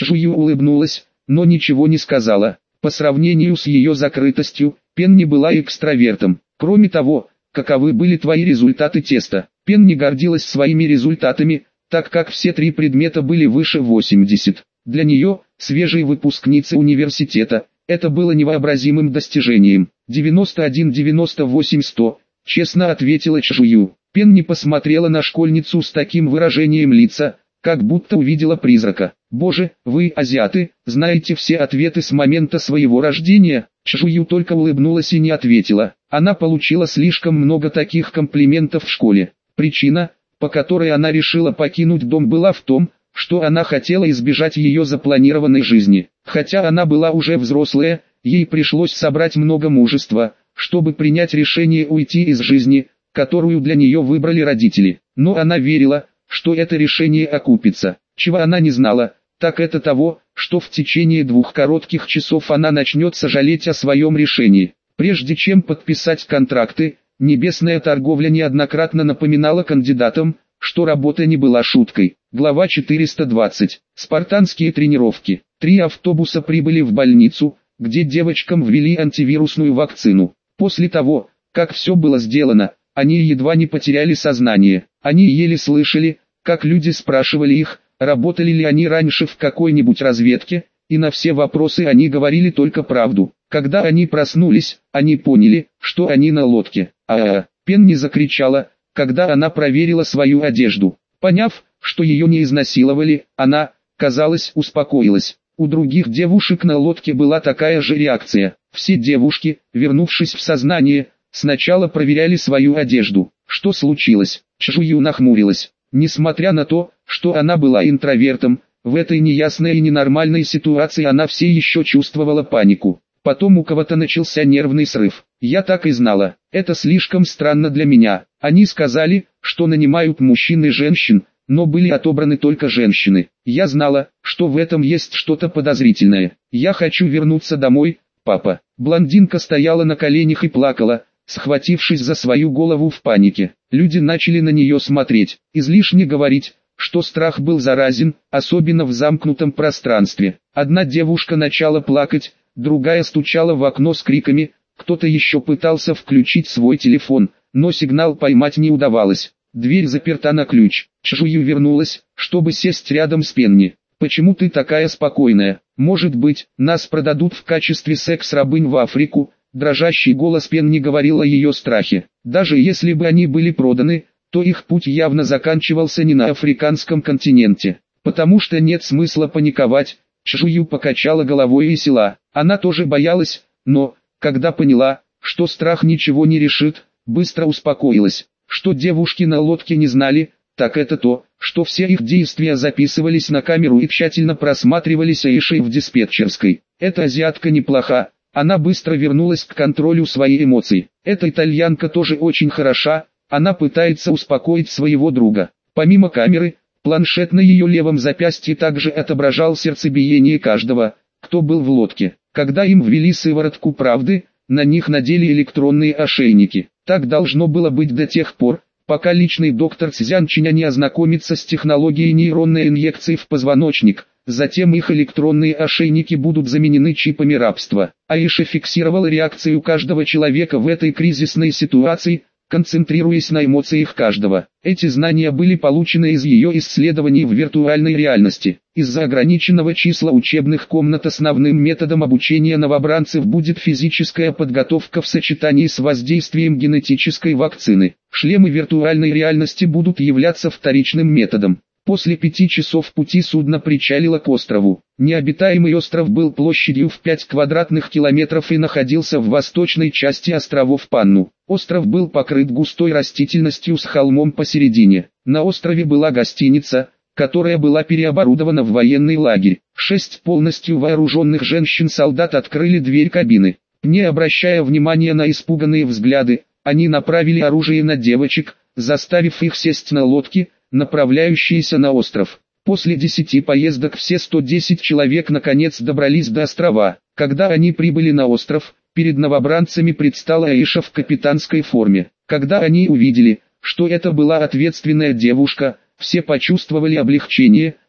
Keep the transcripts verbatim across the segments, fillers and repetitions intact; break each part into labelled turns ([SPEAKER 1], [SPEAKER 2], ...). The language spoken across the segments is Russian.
[SPEAKER 1] Чжую улыбнулась, но ничего не сказала. По сравнению с ее закрытостью, Пенни была экстравертом. Кроме того, каковы были твои результаты теста? Пенни гордилась своими результатами, так как все три предмета были выше восьмидесяти. Для нее, свежей выпускницы университета, это было невообразимым достижением. девяносто один девяносто восемь сто, честно ответила Чжую. Пенни посмотрела на школьницу с таким выражением лица, как будто увидела призрака. «Боже, вы, азиаты, знаете все ответы с момента своего рождения?» Чжую только улыбнулась и не ответила. Она получила слишком много таких комплиментов в школе. Причина, по которой она решила покинуть дом, была в том, что она хотела избежать ее запланированной жизни. Хотя она была уже взрослая, ей пришлось собрать много мужества, чтобы принять решение уйти из жизни, которую для нее выбрали родители. Но она верила, что это решение окупится. Чего она не знала, так это того, что в течение двух коротких часов она начнет сожалеть о своем решении. Прежде чем подписать контракты, небесная торговля неоднократно напоминала кандидатам, что работа не была шуткой. Глава четыреста двадцать. Спартанские тренировки. Три автобуса прибыли в больницу, где девочкам ввели антивирусную вакцину. После того, как все было сделано, они едва не потеряли сознание. Они еле слышали, как люди спрашивали их, работали ли они раньше в какой-нибудь разведке, и на все вопросы они говорили только правду. Когда они проснулись, они поняли, что они на лодке. А-а-а! Пенни закричала, когда она проверила свою одежду. Поняв, что ее не изнасиловали, она, казалось, успокоилась. У других девушек на лодке была такая же реакция. Все девушки, вернувшись в сознание, сначала проверяли свою одежду. Что случилось? Чжую нахмурилась. Несмотря на то, что она была интровертом, в этой неясной и ненормальной ситуации она все еще чувствовала панику. Потом у кого-то начался нервный срыв. Я так и знала. Это слишком странно для меня. Они сказали, что нанимают мужчин и женщин, но были отобраны только женщины. Я знала, что в этом есть что-то подозрительное. Я хочу вернуться домой, папа. Блондинка стояла на коленях и плакала, схватившись за свою голову в панике. Люди начали на нее смотреть. Излишне говорить, что страх был заразен, особенно в замкнутом пространстве. Одна девушка начала плакать, другая стучала в окно с криками, кто-то еще пытался включить свой телефон, но сигнал поймать не удавалось. Дверь заперта на ключ. Чжую вернулась, чтобы сесть рядом с Пенни. «Почему ты такая спокойная? Может быть, нас продадут в качестве секс-рабынь в Африку?» Дрожащий голос Пенни говорил о ее страхе. Даже если бы они были проданы, то их путь явно заканчивался не на африканском континенте. Потому что нет смысла паниковать. Чжую покачала головой и села. Она тоже боялась, но, когда поняла, что страх ничего не решит, быстро успокоилась. Что девушки на лодке не знали, так это то, что все их действия записывались на камеру и тщательно просматривались Аишей в диспетчерской. Эта азиатка неплоха, она быстро вернулась к контролю своих эмоций. Эта итальянка тоже очень хороша, она пытается успокоить своего друга. Помимо камеры, планшет на ее левом запястье также отображал сердцебиение каждого, кто был в лодке. Когда им ввели сыворотку правды, на них надели электронные ошейники. Так должно было быть до тех пор, пока личный доктор Цзян Чиня не ознакомится с технологией нейронной инъекции в позвоночник. Затем их электронные ошейники будут заменены чипами рабства. Аиша фиксировала реакцию каждого человека в этой кризисной ситуации, концентрируясь на эмоциях каждого. Эти знания были получены из ее исследований в виртуальной реальности. Из-за ограниченного числа учебных комнат основным методом обучения новобранцев будет физическая подготовка в сочетании с воздействием генетической вакцины. Шлемы виртуальной реальности будут являться вторичным методом. После пяти часов пути судно причалило к острову. Необитаемый остров был площадью в пять квадратных километров и находился в восточной части островов Панну. Остров был покрыт густой растительностью с холмом посередине. На острове была гостиница, которая была переоборудована в военный лагерь. Шесть полностью вооруженных женщин-солдат открыли дверь кабины. Не обращая внимания на испуганные взгляды, они направили оружие на девочек, заставив их сесть на лодки, направляющиеся на остров. После десяти поездок все сто десять человек наконец добрались до острова. Когда они прибыли на остров, перед новобранцами предстала Аиша в капитанской форме. Когда они увидели, что это была ответственная девушка, все почувствовали облегчение,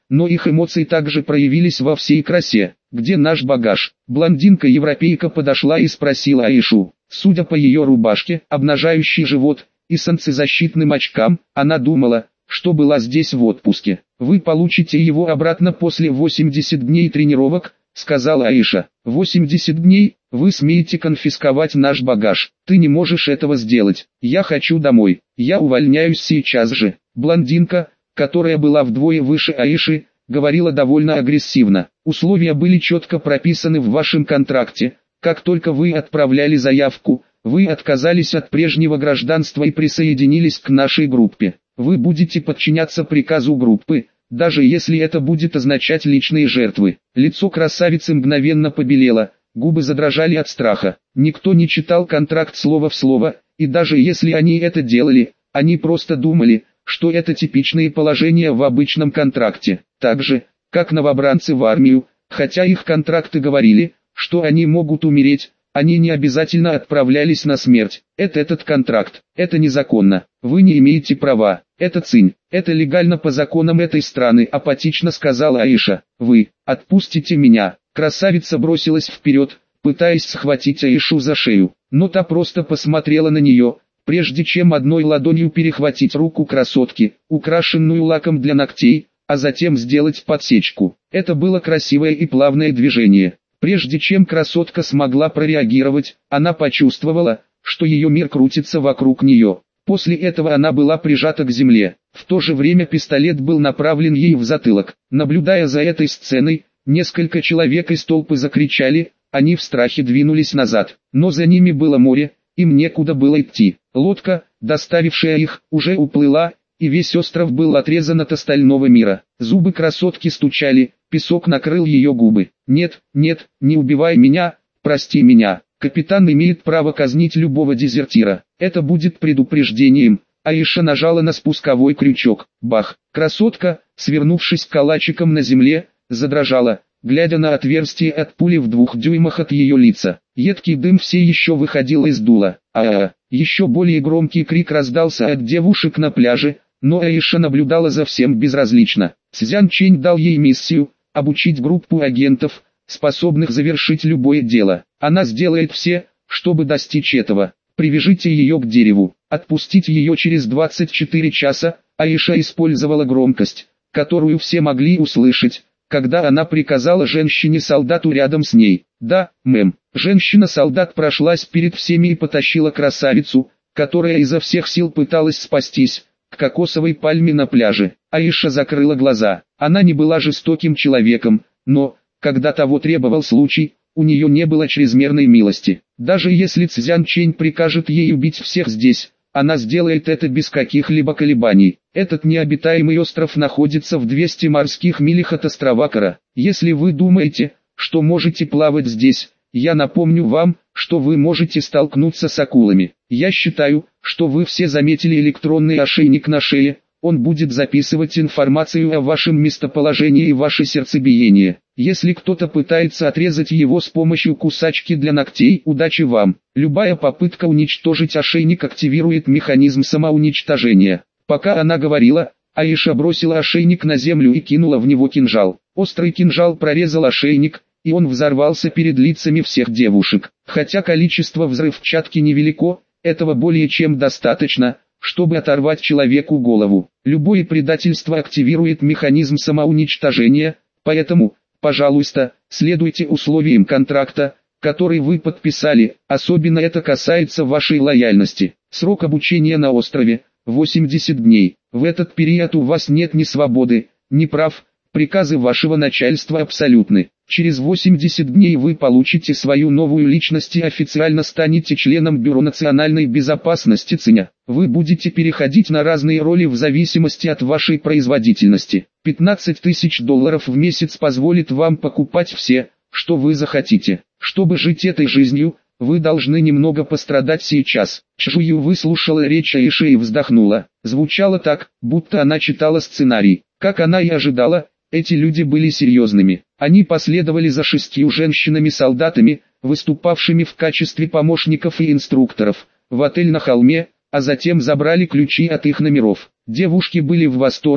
[SPEAKER 1] но их эмоции также проявились во всей красе. «Где наш багаж?» Блондинка-европейка подошла и спросила Аишу. Судя по ее рубашке, обнажающей живот, и солнцезащитным очкам, она думала, что была здесь в отпуске. «Вы получите его обратно после восьмидесяти дней тренировок», — сказала Аиша. «восемьдесят дней? Вы смеете конфисковать наш багаж? Ты не можешь этого сделать. Я хочу домой. Я увольняюсь сейчас же». Блондинка, которая была вдвое выше Аиши, говорила довольно агрессивно. «Условия были четко прописаны в вашем контракте. Как только вы отправляли заявку, вы отказались от прежнего гражданства и присоединились к нашей группе. Вы будете подчиняться приказу группы, даже если это будет означать личные жертвы». Лицо красавицы мгновенно побелело, губы задрожали от страха. Никто не читал контракт слово в слово, и даже если они это делали, они просто думали, что это типичные положения в обычном контракте. Так же, как новобранцы в армию, хотя их контракты говорили, что они могут умереть, они не обязательно отправлялись на смерть. Это этот контракт, это незаконно, вы не имеете права, это цинь, это легально по законам этой страны, апатично сказала Аиша. «Вы отпустите меня». Красавица бросилась вперед, пытаясь схватить Аишу за шею, но та просто посмотрела на нее, прежде чем одной ладонью перехватить руку красотки, украшенную лаком для ногтей, а затем сделать подсечку. Это было красивое и плавное движение. Прежде чем красотка смогла прореагировать, она почувствовала, что ее мир крутится вокруг нее. После этого она была прижата к земле. В то же время пистолет был направлен ей в затылок. Наблюдая за этой сценой, несколько человек из толпы закричали, они в страхе двинулись назад. Но за ними было море, им некуда было идти. Лодка, доставившая их, уже уплыла, и весь остров был отрезан от остального мира. Зубы красотки стучали, песок накрыл ее губы. «Нет, нет, не убивай меня, прости меня. Капитан имеет право казнить любого дезертира. Это будет предупреждением». Аиша нажала на спусковой крючок. Бах! Красотка, свернувшись калачиком на земле, задрожала, глядя на отверстие от пули в двух дюймах от ее лица. Едкий дым все еще выходил из дула. А-а-а! Еще более громкий крик раздался от девушек на пляже, но Аиша наблюдала за всем безразлично. Цзян Чэнь дал ей миссию – обучить группу агентов, способных завершить любое дело. Она сделает все, чтобы достичь этого. Привяжите ее к дереву. Отпустить ее через двадцать четыре часа. Аиша использовала громкость, которую все могли услышать, когда она приказала женщине-солдату рядом с ней. «Да, мэм». Женщина-солдат прошлась перед всеми и потащила красавицу, которая изо всех сил пыталась спастись, к кокосовой пальме на пляже. Аиша закрыла глаза. Она не была жестоким человеком, но, когда того требовал случай, у нее не было чрезмерной милости. Даже если Цзян Чэнь прикажет ей убить всех здесь, она сделает это без каких-либо колебаний. Этот необитаемый остров находится в двухстах морских милях от острова Кара. Если вы думаете, что можете плавать здесь, я напомню вам, что вы можете столкнуться с акулами. Я считаю, что вы все заметили электронный ошейник на шее, он будет записывать информацию о вашем местоположении и ваше сердцебиение. Если кто-то пытается отрезать его с помощью кусачки для ногтей, удачи вам. Любая попытка уничтожить ошейник активирует механизм самоуничтожения. Пока она говорила, Аиша бросила ошейник на землю и кинула в него кинжал. Острый кинжал прорезал ошейник, и он взорвался перед лицами всех девушек. Хотя количество взрывчатки невелико, этого более чем достаточно, чтобы оторвать человеку голову. Любое предательство активирует механизм самоуничтожения, поэтому, пожалуйста, следуйте условиям контракта, который вы подписали, особенно это касается вашей лояльности. Срок обучения на острове – восемьдесят дней. В этот период у вас нет ни свободы, ни прав, приказы вашего начальства абсолютны. Через восемьдесят дней вы получите свою новую личность и официально станете членом Бюро национальной безопасности ЦИНЯ. Вы будете переходить на разные роли в зависимости от вашей производительности. пятнадцать тысяч долларов в месяц позволит вам покупать все, что вы захотите. Чтобы жить этой жизнью, вы должны немного пострадать сейчас. Чжую выслушала речь Аиши и вздохнула. Звучало так, будто она читала сценарий. Как она и ожидала, эти люди были серьезными. Они последовали за шестью женщинами-солдатами, выступавшими в качестве помощников и инструкторов, в отель на холме, а затем забрали ключи от их номеров. Девушки были в восторге,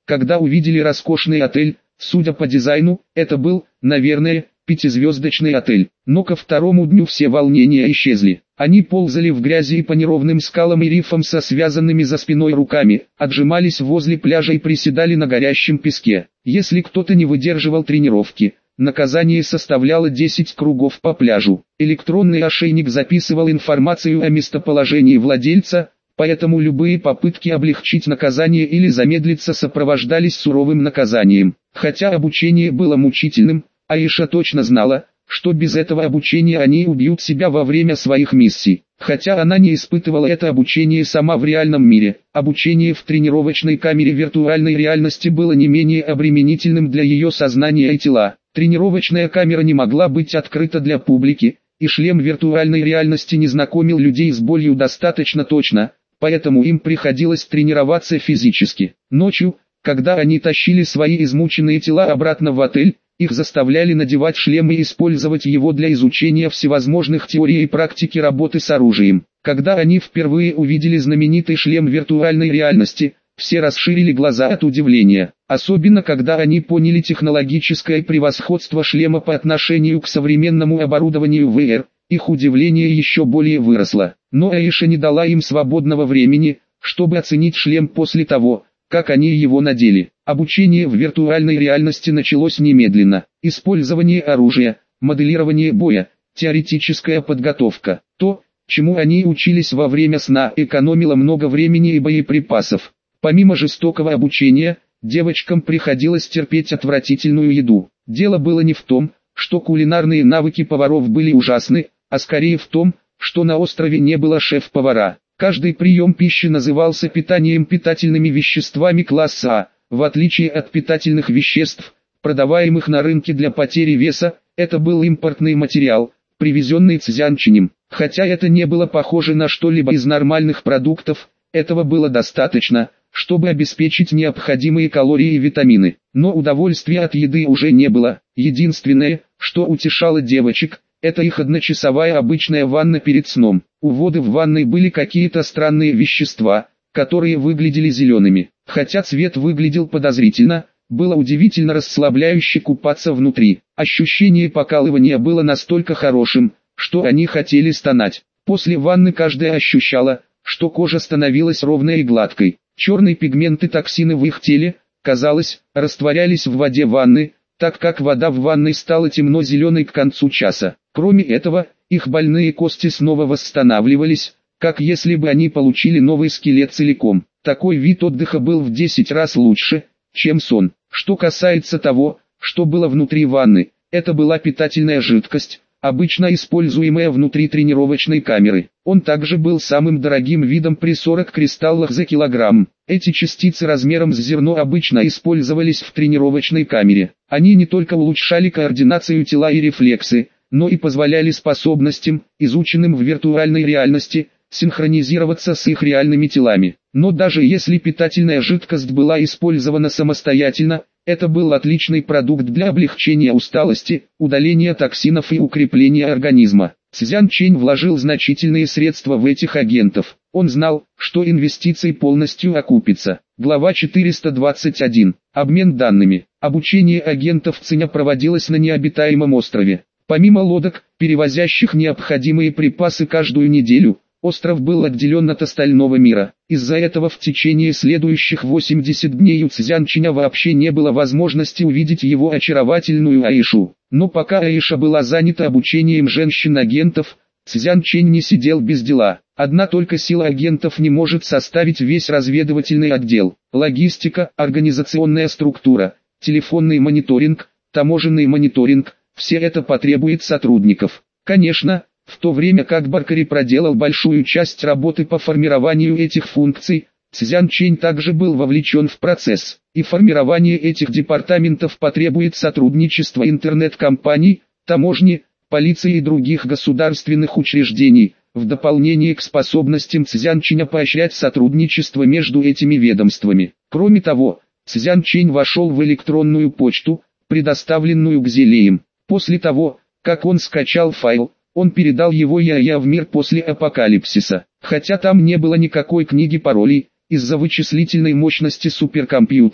[SPEAKER 1] когда увидели роскошный отель. Судя по дизайну, это был, наверное, пятизвездочный отель. Но ко второму дню все волнения исчезли. Они ползали в грязи и по неровным скалам и рифам со связанными за спиной руками, отжимались возле пляжа и приседали на горящем песке. Если кто-то не выдерживал тренировки, наказание составляло десять кругов по пляжу. Электронный ошейник записывал информацию о местоположении владельца, поэтому любые попытки облегчить наказание или замедлиться сопровождались суровым наказанием. Хотя обучение было мучительным, Аиша точно знала, что без этого обучения они убьют себя во время своих миссий. Хотя она не испытывала это обучение сама в реальном мире, обучение в тренировочной камере виртуальной реальности было не менее обременительным для ее сознания и тела. Тренировочная камера не могла быть открыта для публики, и шлем виртуальной реальности не знакомил людей с болью достаточно точно, поэтому им приходилось тренироваться физически. Ночью, когда они тащили свои измученные тела обратно в отель, их заставляли надевать шлем и использовать его для изучения всевозможных теорий и практики работы с оружием. Когда они впервые увидели знаменитый шлем виртуальной реальности, все расширили глаза от удивления. Особенно когда они поняли технологическое превосходство шлема по отношению к современному оборудованию ви ар, их удивление еще более выросло. Но Аиша не дала им свободного времени, чтобы оценить шлем после того, как они его надели. Обучение в виртуальной реальности началось немедленно. Использование оружия, моделирование боя, теоретическая подготовка. То, чему они учились во время сна, экономило много времени и боеприпасов. Помимо жестокого обучения, девочкам приходилось терпеть отвратительную еду. Дело было не в том, что кулинарные навыки поваров были ужасны, а скорее в том, что на острове не было шеф-повара. Каждый прием пищи назывался питанием питательными веществами класса А. В отличие от питательных веществ, продаваемых на рынке для потери веса, это был импортный материал, привезенный Цзянчинем. Хотя это не было похоже на что-либо из нормальных продуктов, этого было достаточно, чтобы обеспечить необходимые калории и витамины. Но удовольствия от еды уже не было. Единственное, что утешало девочек, это их одночасовая обычная ванна перед сном. У воды в ванной были какие-то странные вещества, которые выглядели зелеными. Хотя цвет выглядел подозрительно, было удивительно расслабляюще купаться внутри. Ощущение покалывания было настолько хорошим, что они хотели стонать. После ванны каждая ощущала, что кожа становилась ровной и гладкой. Черные пигменты токсины в их теле, казалось, растворялись в воде ванны, так как вода в ванной стала темно-зеленой к концу часа. Кроме этого, их больные кости снова восстанавливались, как если бы они получили новый скелет целиком. Такой вид отдыха был в десять раз лучше, чем сон. Что касается того, что было внутри ванны, это была питательная жидкость, обычно используемая внутри тренировочной камеры. Он также был самым дорогим видом при сорока кристаллах за килограмм. Эти частицы размером с зерно обычно использовались в тренировочной камере. Они не только улучшали координацию тела и рефлексы, но и позволяли способностям, изученным в виртуальной реальности, синхронизироваться с их реальными телами. Но даже если питательная жидкость была использована самостоятельно, это был отличный продукт для облегчения усталости, удаления токсинов и укрепления организма. Цзянчень вложил значительные средства в этих агентов. Он знал, что инвестиции полностью окупятся. Глава четыреста двадцать один. Обмен данными. Обучение агентов Циня проводилось на необитаемом острове. Помимо лодок, перевозящих необходимые припасы каждую неделю, остров был отделен от остального мира. Из-за этого в течение следующих восьмидесяти дней у Цзянчиня вообще не было возможности увидеть его очаровательную Аишу. Но пока Аиша была занята обучением женщин-агентов, Цзянчень не сидел без дела. Одна только сила агентов не может составить весь разведывательный отдел. Логистика, организационная структура, телефонный мониторинг, таможенный мониторинг – все это потребует сотрудников. Конечно, в то время как Баркари проделал большую часть работы по формированию этих функций, Цзянчень также был вовлечен в процесс. И формирование этих департаментов потребует сотрудничества интернет-компаний, таможни, полиции и других государственных учреждений, в дополнение к способностям Цзянченя поощрять сотрудничество между этими ведомствами. Кроме того, Цзянчень вошел в электронную почту, предоставленную Гзелеем. После того, как он скачал файл, он передал его Я-Я в мир после апокалипсиса. Хотя там не было никакой книги паролей, из-за вычислительной мощности суперкомпьютера,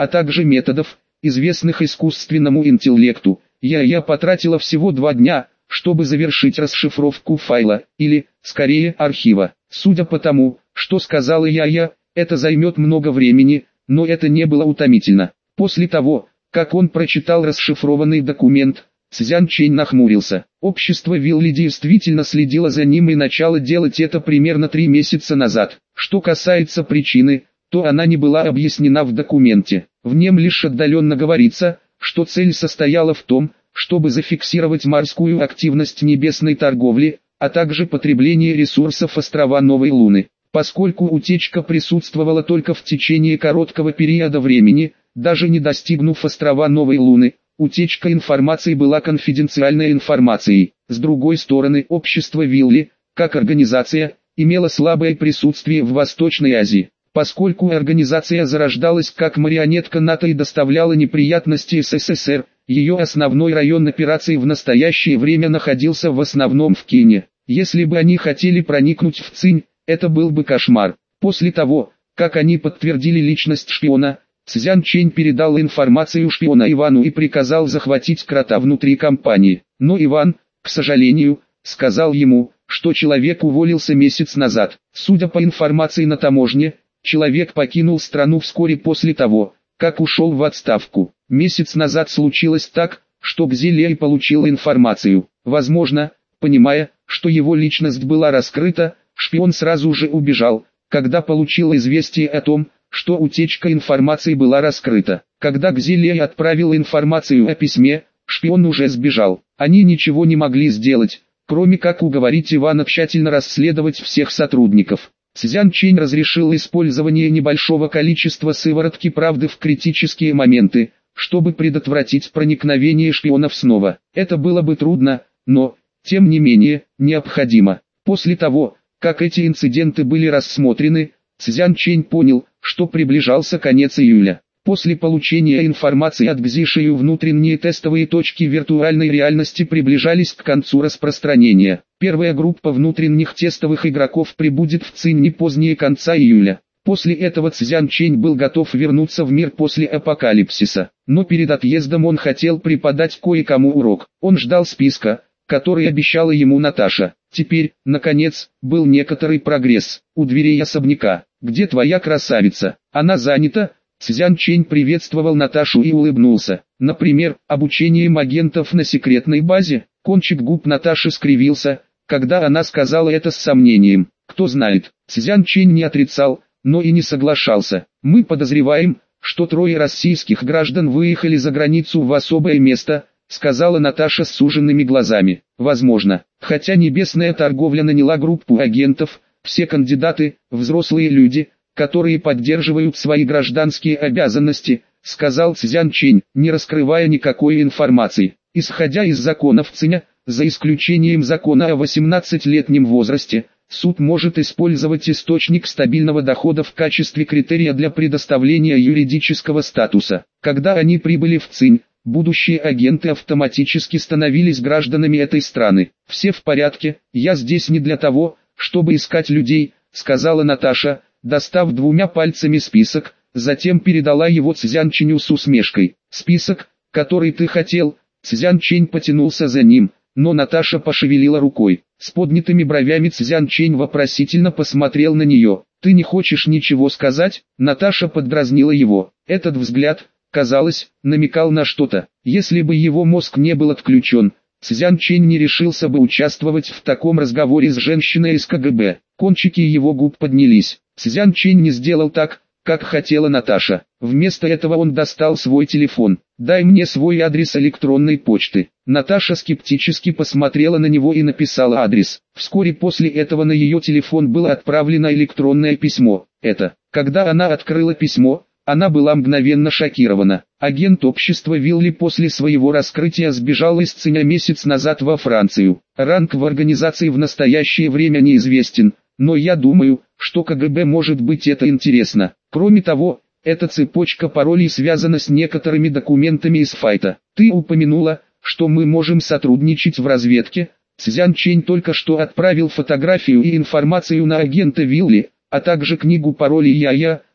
[SPEAKER 1] а также методов, известных искусственному интеллекту. Я-я потратила всего два дня, чтобы завершить расшифровку файла, или, скорее, архива. Судя по тому, что сказала я-я, это займет много времени, но это не было утомительно. После того, как он прочитал расшифрованный документ, Цзян Чэнь нахмурился. Общество Вилли действительно следило за ним и начало делать это примерно три месяца назад. Что касается причины, то она не была объяснена в документе. В нем лишь отдаленно говорится, что цель состояла в том, чтобы зафиксировать морскую активность небесной торговли, а также потребление ресурсов острова Новой Луны. Поскольку утечка присутствовала только в течение короткого периода времени, даже не достигнув острова Новой Луны, утечка информации была конфиденциальной информацией. С другой стороны, общество Вилли, как организация, имело слабое присутствие в Восточной Азии. Поскольку организация зарождалась как марионетка НАТО и доставляла неприятности СССР, ее основной район операций в настоящее время находился в основном в Кении. Если бы они хотели проникнуть в Цинь, это был бы кошмар. После того, как они подтвердили личность шпиона, Цзян Чэнь передал информацию шпиона Ивану и приказал захватить крота внутри компании. Но Иван, к сожалению, сказал ему, что человек уволился месяц назад. Судя по информации на таможне, человек покинул страну вскоре после того, как ушел в отставку. Месяц назад случилось так, что Гзелей получил информацию. Возможно, понимая, что его личность была раскрыта, шпион сразу же убежал, когда получил известие о том, что утечка информации была раскрыта. Когда Гзелей отправил информацию о письме, шпион уже сбежал. Они ничего не могли сделать, кроме как уговорить Ивана тщательно расследовать всех сотрудников. Цзян Чэнь разрешил использование небольшого количества сыворотки правды в критические моменты, чтобы предотвратить проникновение шпионов снова. Это было бы трудно, но, тем не менее, необходимо. После того, как эти инциденты были рассмотрены, Цзян Чэнь понял, что приближался конец июля. После получения информации от Гзишию внутренние тестовые точки виртуальной реальности приближались к концу распространения. Первая группа внутренних тестовых игроков прибудет в Цинь не позднее конца июля. После этого Цзян Чэнь был готов вернуться в мир после апокалипсиса. Но перед отъездом он хотел преподать кое-кому урок. Он ждал списка, который обещала ему Наташа. Теперь, наконец, был некоторый прогресс. У дверей особняка. «Где твоя красавица? Она занята?» Цзян Чэнь приветствовал Наташу и улыбнулся. Например, обучением агентов на секретной базе. Кончик губ Наташи скривился, когда она сказала это с сомнением. Кто знает, Цзян Чэнь не отрицал, но и не соглашался. Мы подозреваем, что трое российских граждан выехали за границу в особое место, сказала Наташа с суженными глазами. Возможно, хотя небесная торговля наняла группу агентов, все кандидаты – взрослые люди, которые поддерживают свои гражданские обязанности, сказал Цзян Чэнь, не раскрывая никакой информации. Исходя из законов Циня, за исключением закона о восемнадцатилетнем возрасте, суд может использовать источник стабильного дохода в качестве критерия для предоставления юридического статуса. Когда они прибыли в Цинь, будущие агенты автоматически становились гражданами этой страны. «Все в порядке, я здесь не для того, чтобы искать людей», — сказала Наташа, достав двумя пальцами список, затем передала его Цзян Чэню с усмешкой. «Список, который ты хотел?» Цзян Чэнь потянулся за ним, но Наташа пошевелила рукой. С поднятыми бровями Цзян Чэнь вопросительно посмотрел на нее. «Ты не хочешь ничего сказать?» Наташа поддразнила его. Этот взгляд, казалось, намекал на что-то. Если бы его мозг не был отключен, Цзян Чэнь не решился бы участвовать в таком разговоре с женщиной из КГБ. Кончики его губ поднялись. Цзян Чэнь не сделал так, как хотела Наташа. Вместо этого он достал свой телефон. «Дай мне свой адрес электронной почты». Наташа скептически посмотрела на него и написала адрес. Вскоре после этого на ее телефон было отправлено электронное письмо. Это, когда она открыла письмо, она была мгновенно шокирована. Агент общества Вилли после своего раскрытия сбежал из Циня месяц назад во Францию. Ранг в организации в настоящее время неизвестен, но я думаю, что КГБ может быть это интересно. Кроме того, эта цепочка паролей связана с некоторыми документами из файта. Ты упомянула, что мы можем сотрудничать в разведке. Цзян Чэнь только что отправил фотографию и информацию на агента Вилли, а также книгу паролей Я-Я,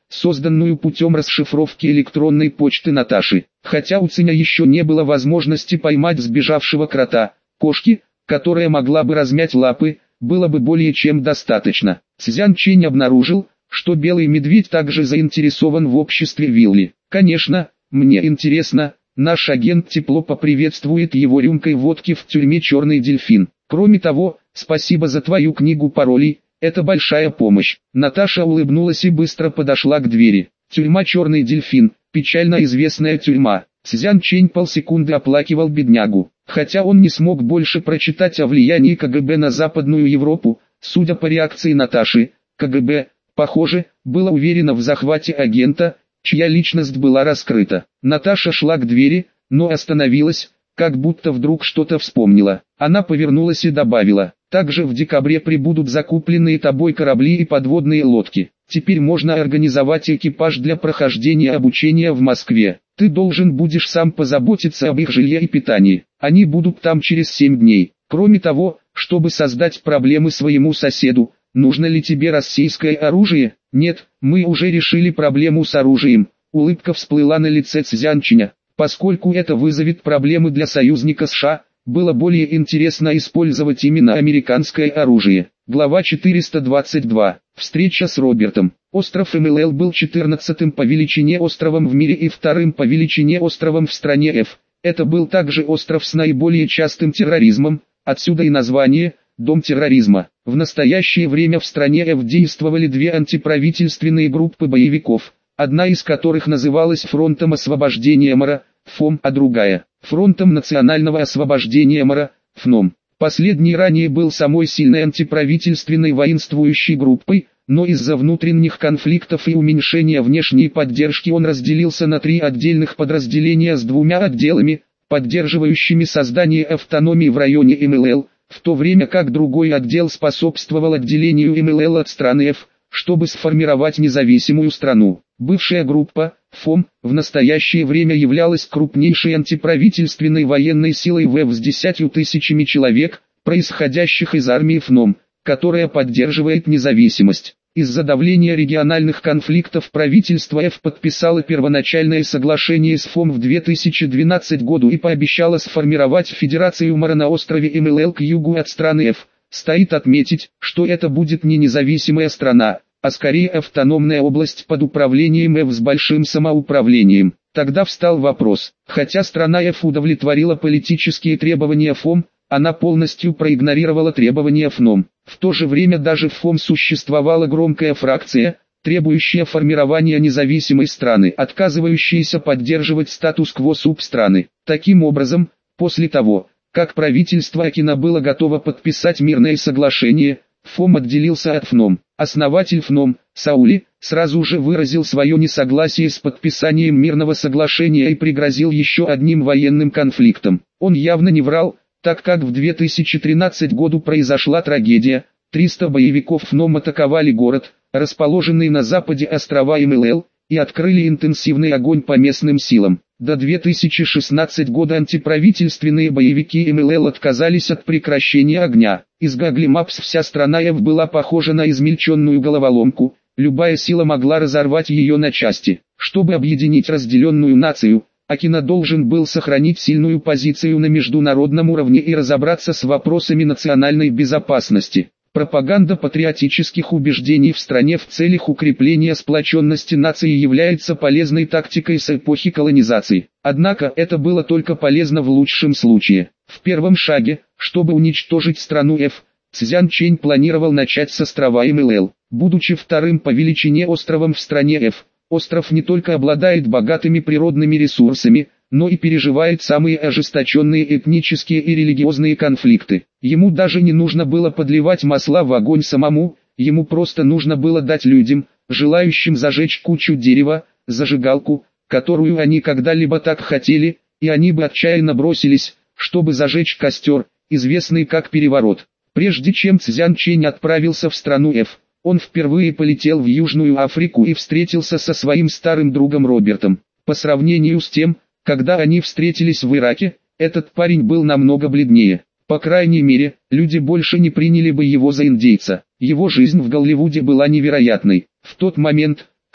[SPEAKER 1] созданную путем расшифровки электронной почты Наташи. Хотя у Циня еще не было возможности поймать сбежавшего крота, кошки, которая могла бы размять лапы, было бы более чем достаточно. Цзян Чэнь обнаружил, что белый медведь также заинтересован в обществе Вилли. Конечно, мне интересно, наш агент тепло поприветствует его рюмкой водки в тюрьме «Черный дельфин». Кроме того, спасибо за твою книгу паролей, это большая помощь. Наташа улыбнулась и быстро подошла к двери. Тюрьма «Черный дельфин», печально известная тюрьма. Цзян Чэнь полсекунды оплакивал беднягу. Хотя он не смог больше прочитать о влиянии КГБ на Западную Европу, судя по реакции Наташи, КГБ, похоже, было уверено в захвате агента, чья личность была раскрыта. Наташа шла к двери, но остановилась, как будто вдруг что-то вспомнила. Она повернулась и добавила: «Также в декабре прибудут закупленные тобой корабли и подводные лодки. Теперь можно организовать экипаж для прохождения обучения в Москве. Ты должен будешь сам позаботиться об их жилье и питании. Они будут там через семь дней. Кроме того, чтобы создать проблемы своему соседу, нужно ли тебе российское оружие? Нет, мы уже решили проблему с оружием». Улыбка всплыла на лице Цзян Чэня. Поскольку это вызовет проблемы для союзника США, было более интересно использовать именно американское оружие. Глава четыреста двадцать два. Встреча с Робертом. Остров эм эл эл был четырнадцатым по величине островом в мире и вторым по величине островом в стране F. Это был также остров с наиболее частым терроризмом, отсюда и название «Дом терроризма». В настоящее время в стране F действовали две антиправительственные группы боевиков, одна из которых называлась Фронтом освобождения МРА, ФОМ, а другая – Фронтом национального освобождения МРА, ФНОМ. Последний ранее был самой сильной антиправительственной воинствующей группой, но из-за внутренних конфликтов и уменьшения внешней поддержки он разделился на три отдельных подразделения с двумя отделами, поддерживающими создание автономии в районе эм эл эл, в то время как другой отдел способствовал отделению эм эл эл от страны F, чтобы сформировать независимую страну. Бывшая группа, ФОМ, в настоящее время являлась крупнейшей антиправительственной военной силой в F с десятью тысячами человек, происходящих из армии ФНОМ, которая поддерживает независимость. Из-за давления региональных конфликтов правительство F подписало первоначальное соглашение с ФОМ в две тысячи двенадцатом году и пообещало сформировать Федерацию МРА на острове эм эл эл к югу от страны F. Стоит отметить, что это будет не независимая страна, а скорее автономная область под управлением F с большим самоуправлением. Тогда встал вопрос: хотя страна F удовлетворила политические требования ФОМ, она полностью проигнорировала требования ФНОМ. В то же время даже в ФОМ существовала громкая фракция, требующая формирования независимой страны, отказывающаяся поддерживать статус-кво субстраны. Таким образом, после того, как правительство Акина было готово подписать мирное соглашение, ФОМ отделился от ФНОМ. Основатель ФНОМ, Саули, сразу же выразил свое несогласие с подписанием мирного соглашения и пригрозил еще одним военным конфликтом. Он явно не врал, так как в две тысячи тринадцатом году произошла трагедия. триста боевиков ФНОМ атаковали город, расположенный на западе острова эм эл эл, и открыли интенсивный огонь по местным силам. До две тысячи шестнадцатого года антиправительственные боевики эм эл эл отказались от прекращения огня. Из Google Maps вся страна F была похожа на измельченную головоломку, любая сила могла разорвать ее на части. Чтобы объединить разделенную нацию, Акина должен был сохранить сильную позицию на международном уровне и разобраться с вопросами национальной безопасности. Пропаганда патриотических убеждений в стране в целях укрепления сплоченности нации является полезной тактикой с эпохи колонизации. Однако это было только полезно в лучшем случае. В первом шаге, чтобы уничтожить страну F, Цзян Чэнь планировал начать с острова эм эл эл. Будучи вторым по величине островом в стране F, остров не только обладает богатыми природными ресурсами, но и переживает самые ожесточенные этнические и религиозные конфликты. Ему даже не нужно было подливать масла в огонь самому, ему просто нужно было дать людям, желающим зажечь кучу дерева, зажигалку, которую они когда-либо так хотели, и они бы отчаянно бросились, чтобы зажечь костер, известный как переворот. Прежде чем Цзян Чэнь отправился в страну F, он впервые полетел в Южную Африку и встретился со своим старым другом Робертом. По сравнению с тем, когда они встретились в Ираке, этот парень был намного бледнее. По крайней мере, люди больше не приняли бы его за индейца. Его жизнь в Голливуде была невероятной. В тот момент,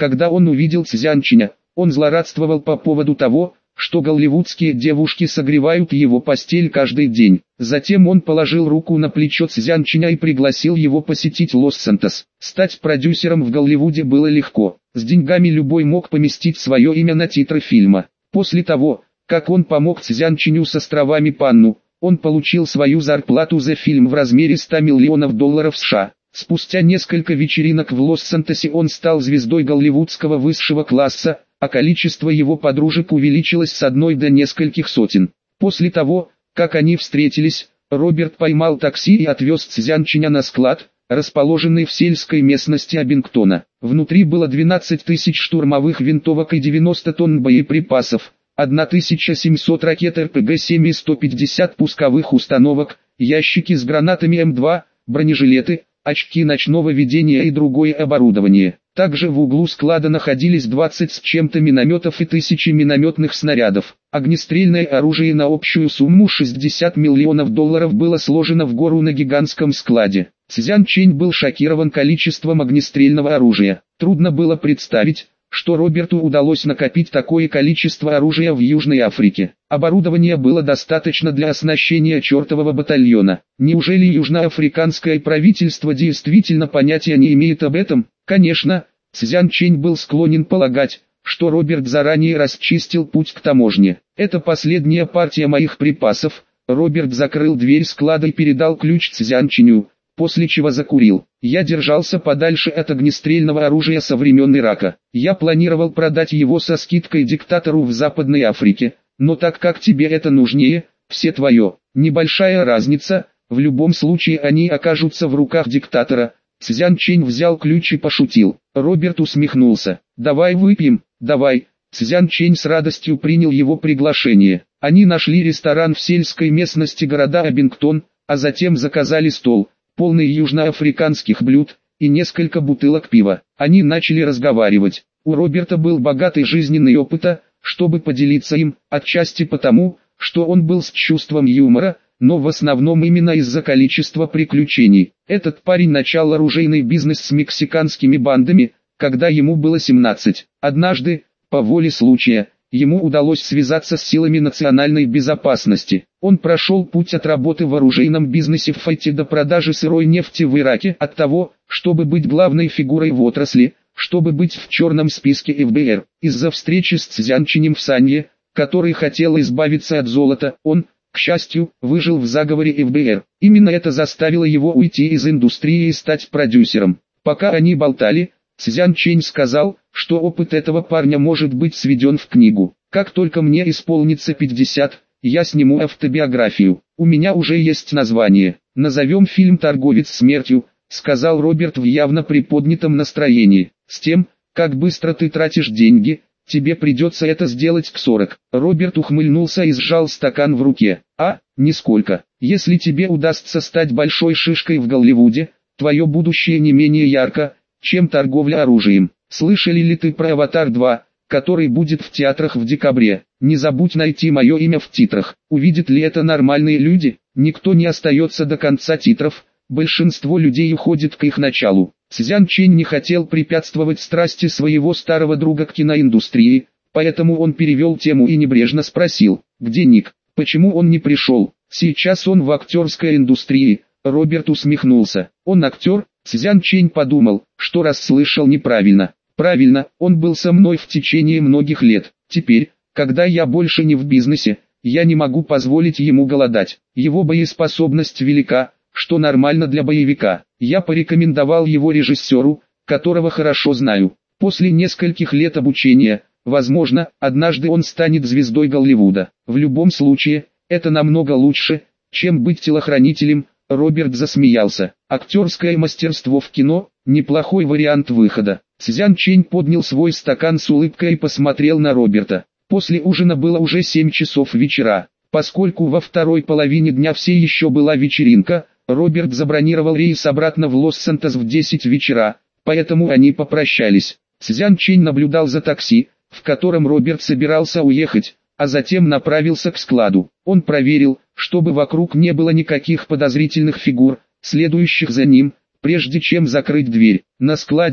[SPEAKER 1] Когда он увидел Цзянчиня, он злорадствовал по поводу того, что голливудские девушки согревают его постель каждый день. Затем он положил руку на плечо Цзянчиня и пригласил его посетить Лос-Сантос. Стать продюсером в Голливуде было легко. С деньгами любой мог поместить свое имя на титры фильма. После того, как он помог Цзянчиню с островами Панну, он получил свою зарплату за фильм в размере ста миллионов долларов США. Спустя несколько вечеринок в Лос-Сантосе он стал звездой голливудского высшего класса, а количество его подружек увеличилось с одной до нескольких сотен. После того, как они встретились, Роберт поймал такси и отвез Цзянчиня на склад, расположенный в сельской местности Абингтона. Внутри было двенадцать тысяч штурмовых винтовок и девяносто тонн боеприпасов, тысяча семьсот ракет эр пэ гэ семь и сто пятьдесят пусковых установок, ящики с гранатами эм два, бронежилеты, очки ночного видения и другое оборудование. Также в углу склада находились двадцать с чем-то минометов и тысячи минометных снарядов. Огнестрельное оружие на общую сумму шестьдесят миллионов долларов было сложено в гору на гигантском складе. Цзянчень был шокирован количеством огнестрельного оружия. Трудно было представить, что Роберту удалось накопить такое количество оружия в Южной Африке. Оборудования было достаточно для оснащения чертового батальона. Неужели южноафриканское правительство действительно понятия не имеет об этом? Конечно, Цзянчень был склонен полагать, что Роберт заранее расчистил путь к таможне. Это последняя партия моих припасов. Роберт закрыл дверь склада и передал ключ Цзянченю, после чего закурил. Я держался подальше от огнестрельного оружия со времен Ирака. Я планировал продать его со скидкой диктатору в Западной Африке, но так как тебе это нужнее, все твое. Небольшая разница, в любом случае они окажутся в руках диктатора. Цзянчень взял ключ и пошутил. Роберт усмехнулся. «Давай выпьем, давай». Цзянчень с радостью принял его приглашение. Они нашли ресторан в сельской местности города Абингтон, а затем заказали стол, полный южноафриканских блюд, и несколько бутылок пива. Они начали разговаривать. У Роберта был богатый жизненный опыт, чтобы поделиться им, отчасти потому, что он был с чувством юмора, но в основном именно из-за количества приключений. Этот парень начал оружейный бизнес с мексиканскими бандами, когда ему было семнадцать. Однажды, по воле случая, ему удалось связаться с силами национальной безопасности. Он прошел путь от работы в оружейном бизнесе в Файте до продажи сырой нефти в Ираке, от того, чтобы быть главной фигурой в отрасли, чтобы быть в черном списке эф бэ эр. Из-за встречи с Цзянченем в Санье, который хотел избавиться от золота, он, к счастью, выжил в заговоре эф бэ эр. Именно это заставило его уйти из индустрии и стать продюсером. Пока они болтали, Цзянчень сказал, что опыт этого парня может быть сведен в книгу. Как только мне исполнится пятьдесят, я сниму автобиографию. У меня уже есть название. Назовем фильм «Торговец смертью», сказал Роберт в явно приподнятом настроении. С тем, как быстро ты тратишь деньги, тебе придется это сделать к сорок. Роберт ухмыльнулся и сжал стакан в руке. А, нисколько. Если тебе удастся стать большой шишкой в Голливуде, твое будущее не менее ярко, чем торговля оружием. Слышали ли ты про «Аватар два», который будет в театрах в декабре? Не забудь найти мое имя в титрах. Увидят ли это нормальные люди? Никто не остается до конца титров, большинство людей уходит к их началу. Цзянчень не хотел препятствовать страсти своего старого друга к киноиндустрии, поэтому он перевел тему и небрежно спросил, где Ник, почему он не пришел? Сейчас он в актерской индустрии. Роберт усмехнулся. Он актер? Цзянчень подумал, что расслышал неправильно. Правильно, он был со мной в течение многих лет. Теперь, когда я больше не в бизнесе, я не могу позволить ему голодать. Его боеспособность велика, что нормально для боевика. Я порекомендовал его режиссеру, которого хорошо знаю. После нескольких лет обучения, возможно, однажды он станет звездой Голливуда. В любом случае, это намного лучше, чем быть телохранителем. Роберт засмеялся. Актерское мастерство в кино – неплохой вариант выхода. Цзянчень поднял свой стакан с улыбкой и посмотрел на Роберта. После ужина было уже семь часов вечера. Поскольку во второй половине дня все еще была вечеринка, Роберт забронировал рейс обратно в Лос-Сантос в десять вечера, поэтому они попрощались. Цзянчень наблюдал за такси, в котором Роберт собирался уехать, а затем направился к складу. Он проверил, чтобы вокруг не было никаких подозрительных фигур, следующих за ним, прежде чем закрыть дверь. На складе,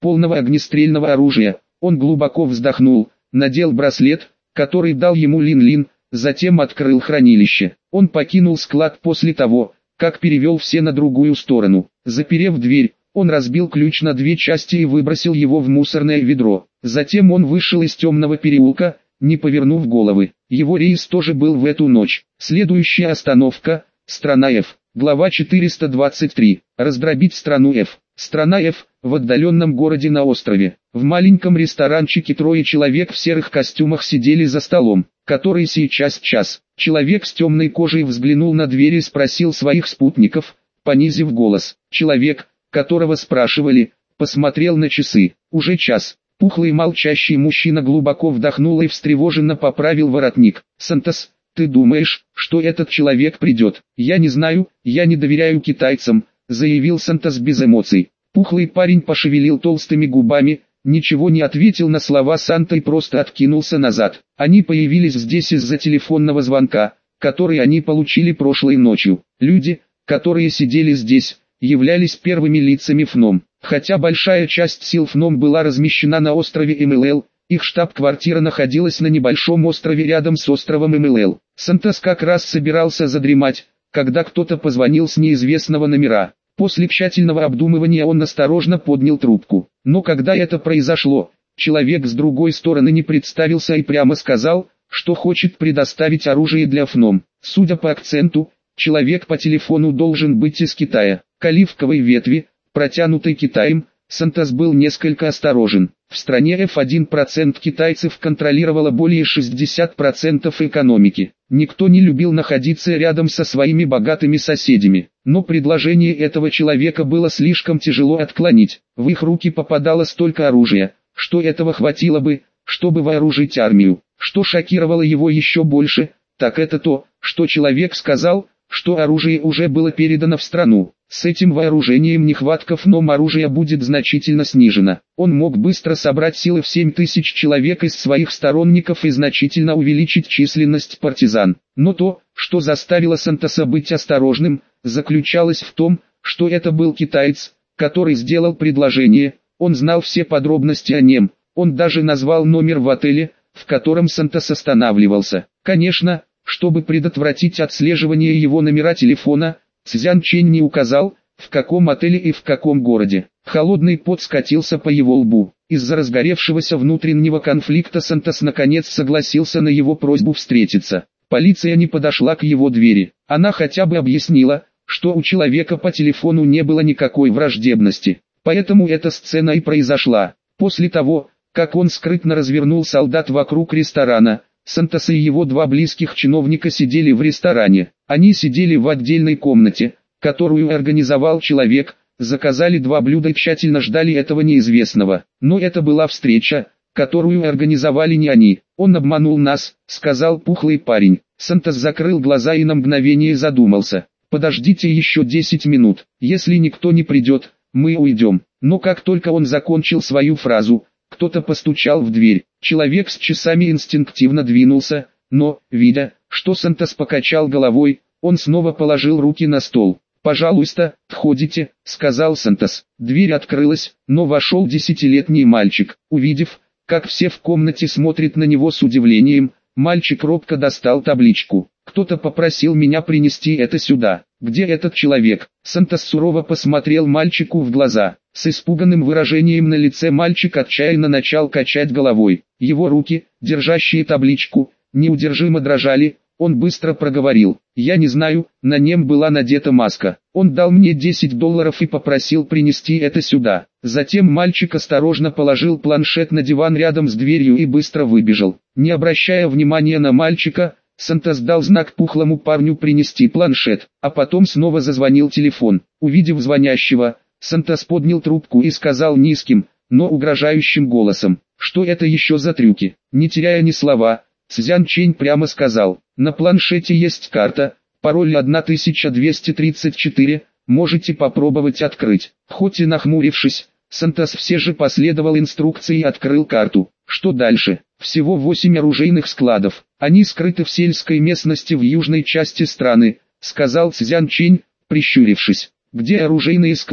[SPEAKER 1] полного огнестрельного оружия. Он глубоко вздохнул, надел браслет, который дал ему Лин-Лин, затем открыл хранилище. Он покинул склад после того, как перевел все на другую сторону. Заперев дверь, он разбил ключ на две части и выбросил его в мусорное ведро. Затем он вышел из темного переулка, не повернув головы. Его рейс тоже был в эту ночь. Следующая остановка – страна F. Глава четыреста двадцать три. Раздробить страну F. Страна F – в отдаленном городе на острове. В маленьком ресторанчике трое человек в серых костюмах сидели за столом, который сейчас час. Человек с темной кожей взглянул на дверь и спросил своих спутников, понизив голос. Человек, которого спрашивали, посмотрел на часы. Уже час. Пухлый молчащий мужчина глубоко вдохнул и встревоженно поправил воротник. «Сантос, ты думаешь, что этот человек придет?» «Я не знаю, я не доверяю китайцам», — заявил Сантос без эмоций. Пухлый парень пошевелил толстыми губами, ничего не ответил на слова Санта и просто откинулся назад. Они появились здесь из-за телефонного звонка, который они получили прошлой ночью. Люди, которые сидели здесь, являлись первыми лицами ФНОМ. Хотя большая часть сил ФНОМ была размещена на острове эм эл эл, их штаб-квартира находилась на небольшом острове рядом с островом эм эл эл. Сантос как раз собирался задремать, когда кто-то позвонил с неизвестного номера. После тщательного обдумывания он осторожно поднял трубку. Но когда это произошло, человек с другой стороны не представился и прямо сказал, что хочет предоставить оружие для ФНОМ. Судя по акценту, человек по телефону должен быть из Китая. К оливковой ветви, протянутой Китаем, Сантос был несколько осторожен. В стране F один процент китайцев контролировало более шестидесяти процентов экономики. Никто не любил находиться рядом со своими богатыми соседями. Но предложение этого человека было слишком тяжело отклонить. В их руки попадало столько оружия, что этого хватило бы, чтобы вооружить армию. Что шокировало его еще больше, так это то, что человек сказал, что оружие уже было передано в страну. С этим вооружением нехватка ФНОМ оружия будет значительно снижена. Он мог быстро собрать силы в семь тысяч человек из своих сторонников и значительно увеличить численность партизан. Но то, что заставило Сантоса быть осторожным, заключалось в том, что это был китаец, который сделал предложение. Он знал все подробности о нем, он даже назвал номер в отеле, в котором Сантос останавливался. Конечно, чтобы предотвратить отслеживание его номера телефона, Цзян Чэнь не указал, в каком отеле и в каком городе. Холодный пот скатился по его лбу. Из-за разгоревшегося внутреннего конфликта Сантос наконец согласился на его просьбу встретиться. Полиция не подошла к его двери. Она хотя бы объяснила, что у человека по телефону не было никакой враждебности. Поэтому эта сцена и произошла. После того, как он скрытно развернул солдат вокруг ресторана, Сантос и его два близких чиновника сидели в ресторане. Они сидели в отдельной комнате, которую организовал человек, заказали два блюда и тщательно ждали этого неизвестного. Но это была встреча, которую организовали не они. «Он обманул нас», — сказал пухлый парень. Сантос закрыл глаза и на мгновение задумался. «Подождите еще десять минут. Если никто не придет, мы уйдем». Но как только он закончил свою фразу, кто-то постучал в дверь. Человек с часами инстинктивно двинулся, но, видя, что Сантос покачал головой, он снова положил руки на стол. «Пожалуйста, входите», — сказал Сантос. Дверь открылась, но вошел десятилетний мальчик. Увидев, как все в комнате смотрят на него с удивлением, мальчик робко достал табличку. «Кто-то попросил меня принести это сюда. Где этот человек?» Сантос сурово посмотрел мальчику в глаза. С испуганным выражением на лице мальчик отчаянно начал качать головой. Его руки, держащие табличку, неудержимо дрожали. Он быстро проговорил: «Я не знаю, на нем была надета маска. Он дал мне десять долларов и попросил принести это сюда». Затем мальчик осторожно положил планшет на диван рядом с дверью и быстро выбежал. Не обращая внимания на мальчика, Сантос дал знак пухлому парню принести планшет, а потом снова зазвонил телефон. Увидев звонящего, Сантос поднял трубку и сказал низким, но угрожающим голосом: «Что это еще за трюки?» Не теряя ни слова, Цзян Чэнь прямо сказал: «На планшете есть карта, пароль тысяча двести тридцать четыре, можете попробовать открыть». Хоть и нахмурившись, Сантос все же последовал инструкции и открыл карту. Что дальше? Всего восемь оружейных складов. Они скрыты в сельской местности в южной части страны, сказал Цзян Чэнь, прищурившись. «Где оружейные склады?»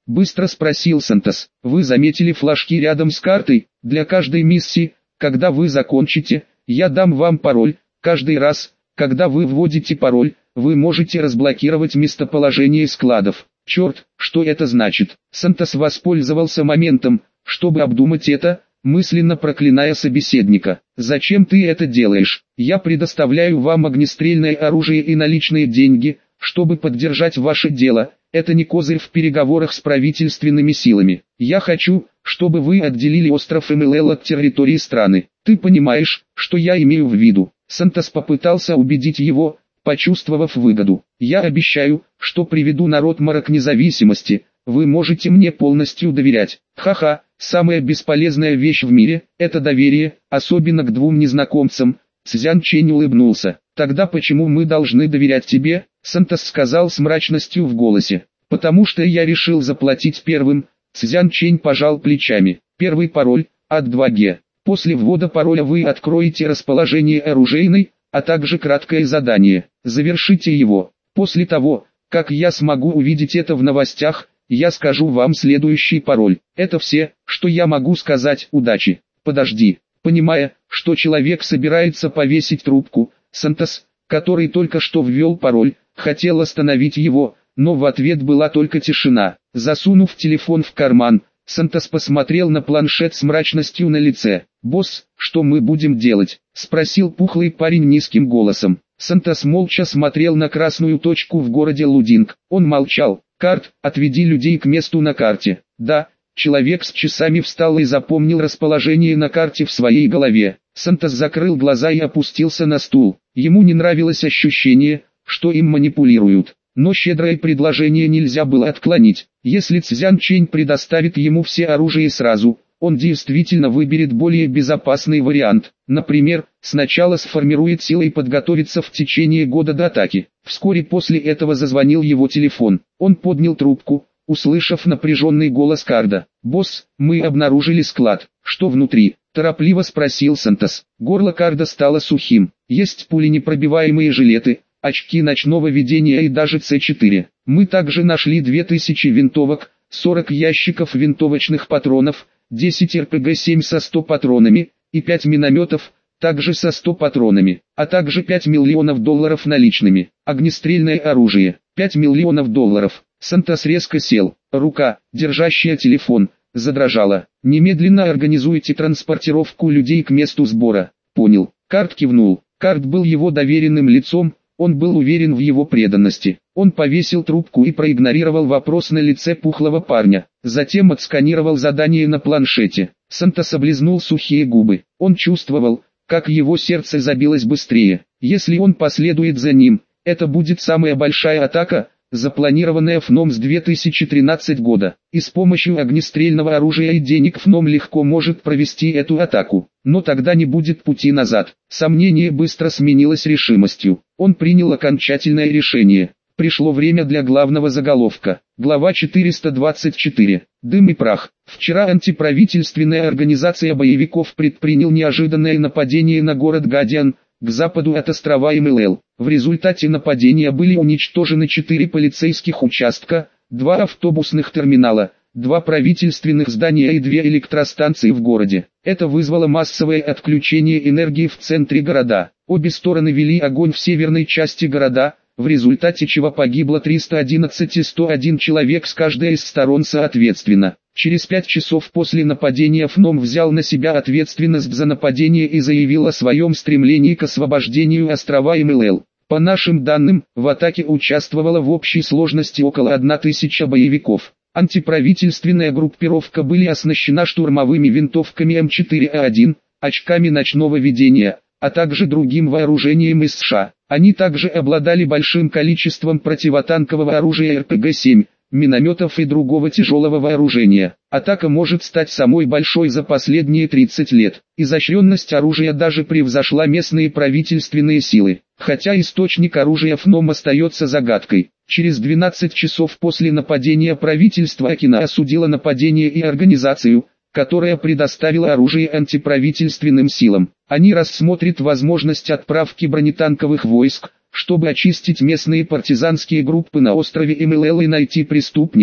[SPEAKER 1] Быстро спросил Сантос. Вы заметили флажки рядом с картой? Для каждой миссии, когда вы закончите, я дам вам пароль. Каждый раз, когда вы вводите пароль, вы можете разблокировать местоположение складов. Черт, что это значит? Сантос воспользовался моментом, чтобы обдумать это, мысленно проклиная собеседника. «Зачем ты это делаешь? Я предоставляю вам огнестрельное оружие и наличные деньги, чтобы поддержать ваше дело. Это не козырь в переговорах с правительственными силами. Я хочу, чтобы вы отделили остров эм эл эл от территории страны. Ты понимаешь, что я имею в виду?» Сантос попытался убедить его, почувствовав выгоду. «Я обещаю, что приведу народ Мора к независимости. Вы можете мне полностью доверять». Ха-ха, самая бесполезная вещь в мире – это доверие, особенно к двум незнакомцам. Цзян Чэнь улыбнулся. «Тогда почему мы должны доверять тебе?» Сантос сказал с мрачностью в голосе. «Потому что я решил заплатить первым». Цзян Чэнь пожал плечами. «Первый пароль, от два гэ. После ввода пароля вы откроете расположение оружейной, а также краткое задание. Завершите его. После того, как я смогу увидеть это в новостях, я скажу вам следующий пароль. Это все, что я могу сказать. Удачи». «Подожди». Понимая, что человек собирается повесить трубку, Сантос, который только что ввел пароль, хотел остановить его, но в ответ была только тишина. Засунув телефон в карман, Сантос посмотрел на планшет с мрачностью на лице. «Босс, что мы будем делать?» – спросил пухлый парень низким голосом. Сантос молча смотрел на красную точку в городе Лудинг. Он молчал. «Карт, отведи людей к месту на карте». «Да». Человек с часами встал и запомнил расположение на карте в своей голове. Сантос закрыл глаза и опустился на стул. Ему не нравилось ощущение, что им манипулируют. Но щедрое предложение нельзя было отклонить. Если Цзян Чэнь предоставит ему все оружие сразу, он действительно выберет более безопасный вариант. Например, сначала сформирует силы и подготовится в течение года до атаки. Вскоре после этого зазвонил его телефон. Он поднял трубку, услышав напряженный голос Карда. «Босс, мы обнаружили склад. Что внутри?» – торопливо спросил Сантос. Горло Карда стало сухим. «Есть пуленепробиваемые жилеты, очки ночного видения и даже С четыре. Мы также нашли две тысячи винтовок, сорок ящиков винтовочных патронов, десять эр пэ гэ семь со сто патронами, и пять минометов, также со сто патронами, а также пять миллионов долларов наличными. Огнестрельное оружие, пять миллионов долларов». Сантос резко сел. Рука, держащая телефон, задрожала. «Немедленно организуйте транспортировку людей к месту сбора». «Понял». Кард кивнул. Кард был его доверенным лицом, он был уверен в его преданности. Он повесил трубку и проигнорировал вопрос на лице пухлого парня. Затем отсканировал задание на планшете. Сантос облизнул сухие губы. Он чувствовал, как его сердце забилось быстрее. Если он последует за ним, это будет самая большая атака, запланированная ФНОМ с две тысячи тринадцатого года, и с помощью огнестрельного оружия и денег ФНОМ легко может провести эту атаку, но тогда не будет пути назад. Сомнение быстро сменилось решимостью. Он принял окончательное решение. Пришло время для главного заголовка. Глава четыреста двадцать четыре. Дым и прах. Вчера антиправительственная организация боевиков предпринял неожиданное нападение на город Гадиан, к западу от острова эм эл эл. В результате нападения были уничтожены четыре полицейских участка, два автобусных терминала, два правительственных здания и две электростанции в городе. Это вызвало массовое отключение энергии в центре города. Обе стороны вели огонь в северной части города, в результате чего погибло триста одиннадцать и сто один человек с каждой из сторон соответственно. Через пять часов после нападения ФНОМ взял на себя ответственность за нападение и заявил о своем стремлении к освобождению острова эм эл эл. По нашим данным, в атаке участвовало в общей сложности около одной тысячи боевиков. Антиправительственная группировка была оснащена штурмовыми винтовками эм четыре а один, очками ночного видения, а также другим вооружением из США. Они также обладали большим количеством противотанкового оружия эр пэ гэ семь, минометов и другого тяжелого вооружения. Атака может стать самой большой за последние тридцать лет. Изощренность оружия даже превзошла местные правительственные силы. Хотя источник оружия ФНОМ остается загадкой. Через двенадцать часов после нападения правительство Окина осудило нападение и организацию, которая предоставила оружие антиправительственным силам. Они рассмотрят возможность отправки бронетанковых войск, чтобы очистить местные партизанские группы на острове эм эл эл и найти преступника,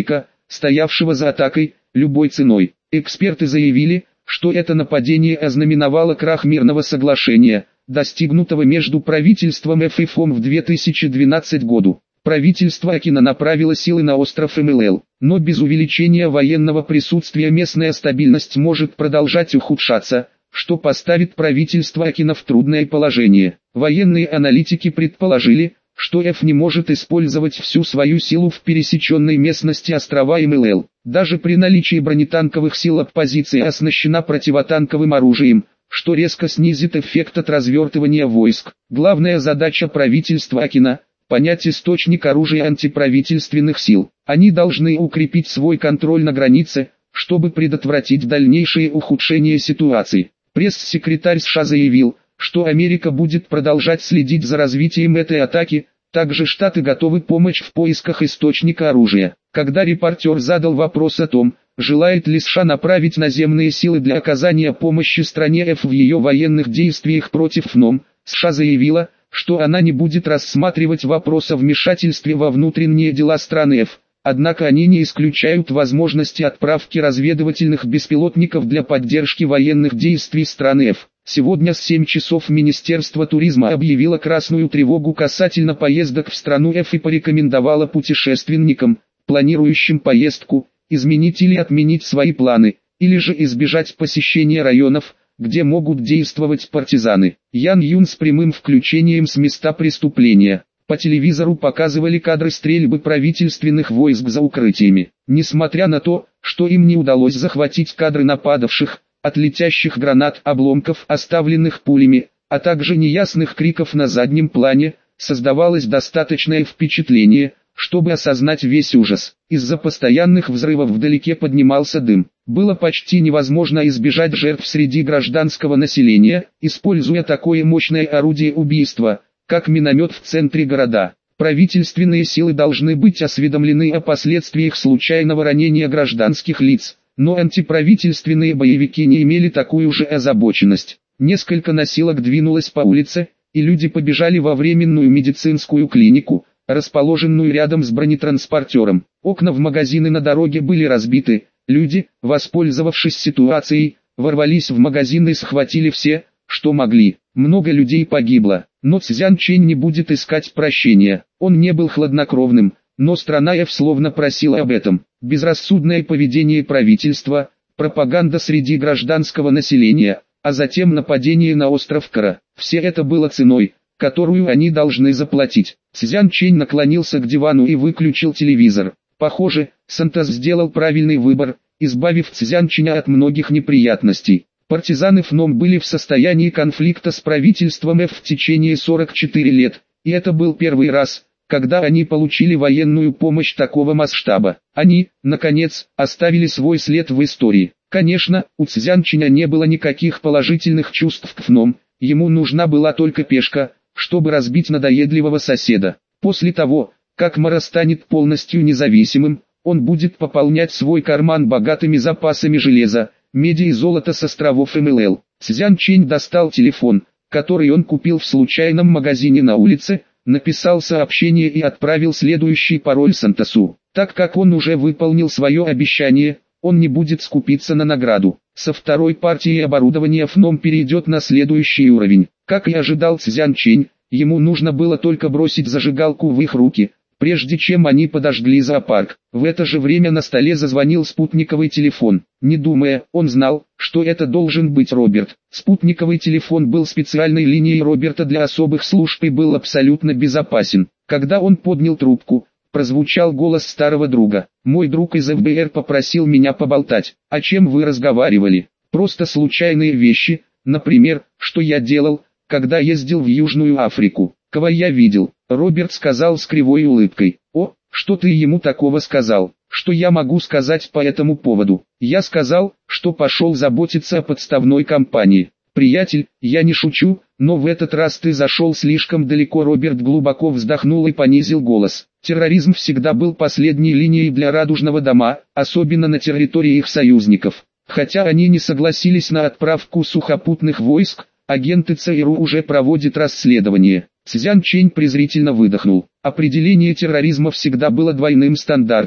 [SPEAKER 1] стоявшего за атакой, любой ценой. Эксперты заявили, что это нападение ознаменовало крах мирного соглашения, достигнутого между правительством эф и ФОМ в две тысячи двенадцатом году. Правительство Акина направило силы на остров эм эл эл, но без увеличения военного присутствия местная стабильность может продолжать ухудшаться, что поставит правительство Акина в трудное положение. Военные аналитики предположили, что Эф не может использовать всю свою силу в пересеченной местности острова эм эл эл. Даже при наличии бронетанковых сил оппозиция оснащена противотанковым оружием, что резко снизит эффект от развертывания войск. Главная задача правительства Акина – понять источник оружия антиправительственных сил. Они должны укрепить свой контроль на границе, чтобы предотвратить дальнейшее ухудшение ситуации. Пресс-секретарь США заявил, что Америка будет продолжать следить за развитием этой атаки, также Штаты готовы помочь в поисках источника оружия. Когда репортер задал вопрос о том, желает ли США направить наземные силы для оказания помощи стране Эф в ее военных действиях против ФНОМ, США заявила, что она не будет рассматривать вопрос о вмешательстве во внутренние дела страны Эф, однако они не исключают возможности отправки разведывательных беспилотников для поддержки военных действий страны Эф. Сегодня с семи часов Министерство туризма объявило красную тревогу касательно поездок в страну Эф и порекомендовало путешественникам, планирующим поездку, изменить или отменить свои планы, или же избежать посещения районов, где могут действовать партизаны. Ян Юн с прямым включением с места преступления. По телевизору показывали кадры стрельбы правительственных войск за укрытиями. Несмотря на то, что им не удалось захватить кадры нападавших, от летящих гранат, обломков, оставленных пулями, а также неясных криков на заднем плане, создавалось достаточное впечатление, чтобы осознать весь ужас. Из-за постоянных взрывов вдалеке поднимался дым. Было почти невозможно избежать жертв среди гражданского населения, используя такое мощное орудие убийства, как миномет в центре города. Правительственные силы должны быть осведомлены о последствиях случайного ранения гражданских лиц, но антиправительственные боевики не имели такую же озабоченность. Несколько носилок двинулось по улице, и люди побежали во временную медицинскую клинику, расположенную рядом с бронетранспортером. Окна в магазины на дороге были разбиты, люди, воспользовавшись ситуацией, ворвались в магазин и схватили все, что могли. Много людей погибло, но Цзян Чэнь не будет искать прощения. Он не был хладнокровным, но страна Эф словно просила об этом. Безрассудное поведение правительства, пропаганда среди гражданского населения, а затем нападение на остров Кара. Все это было ценой, которую они должны заплатить. Цзян Чэнь наклонился к дивану и выключил телевизор. Похоже, Сантос сделал правильный выбор, избавив Цзян Чэня от многих неприятностей. Партизаны ФНОМ были в состоянии конфликта с правительством Эф в течение сорока четырёх лет, и это был первый раз, когда они получили военную помощь такого масштаба. Они, наконец, оставили свой след в истории. Конечно, у Цзян Чэня не было никаких положительных чувств к ФНОМ, ему нужна была только пешка, чтобы разбить надоедливого соседа. После того, как Мара станет полностью независимым, он будет пополнять свой карман богатыми запасами железа, меди и золота с островов эм эл эл. Цзян Чэнь достал телефон, который он купил в случайном магазине на улице, написал сообщение и отправил следующий пароль Сантосу. Так как он уже выполнил свое обещание, он не будет скупиться на награду. Со второй партией оборудования ФНОМ перейдет на следующий уровень. Как и ожидал Цзян Чэнь, ему нужно было только бросить зажигалку в их руки, прежде чем они подожгли зоопарк. В это же время на столе зазвонил спутниковый телефон. Не думая, он знал, что это должен быть Роберт. Спутниковый телефон был специальной линией Роберта для особых служб и был абсолютно безопасен. Когда он поднял трубку, прозвучал голос старого друга. «Мой друг из эф бэ эр попросил меня поболтать. О чем вы разговаривали?» «Просто случайные вещи, например, что я делал, когда ездил в Южную Африку. Кого я видел?» Роберт сказал с кривой улыбкой. «О, что ты ему такого сказал? Что я могу сказать по этому поводу?» «Я сказал, что пошел заботиться о подставной компании. Приятель, я не шучу, но в этот раз ты зашел слишком далеко». Роберт глубоко вздохнул и понизил голос. Терроризм всегда был последней линией для Радужного дома, особенно на территории их союзников. Хотя они не согласились на отправку сухопутных войск, агенты ЦРУ уже проводят расследование. Цзян Чэнь презрительно выдохнул. Определение терроризма всегда было двойным стандартом.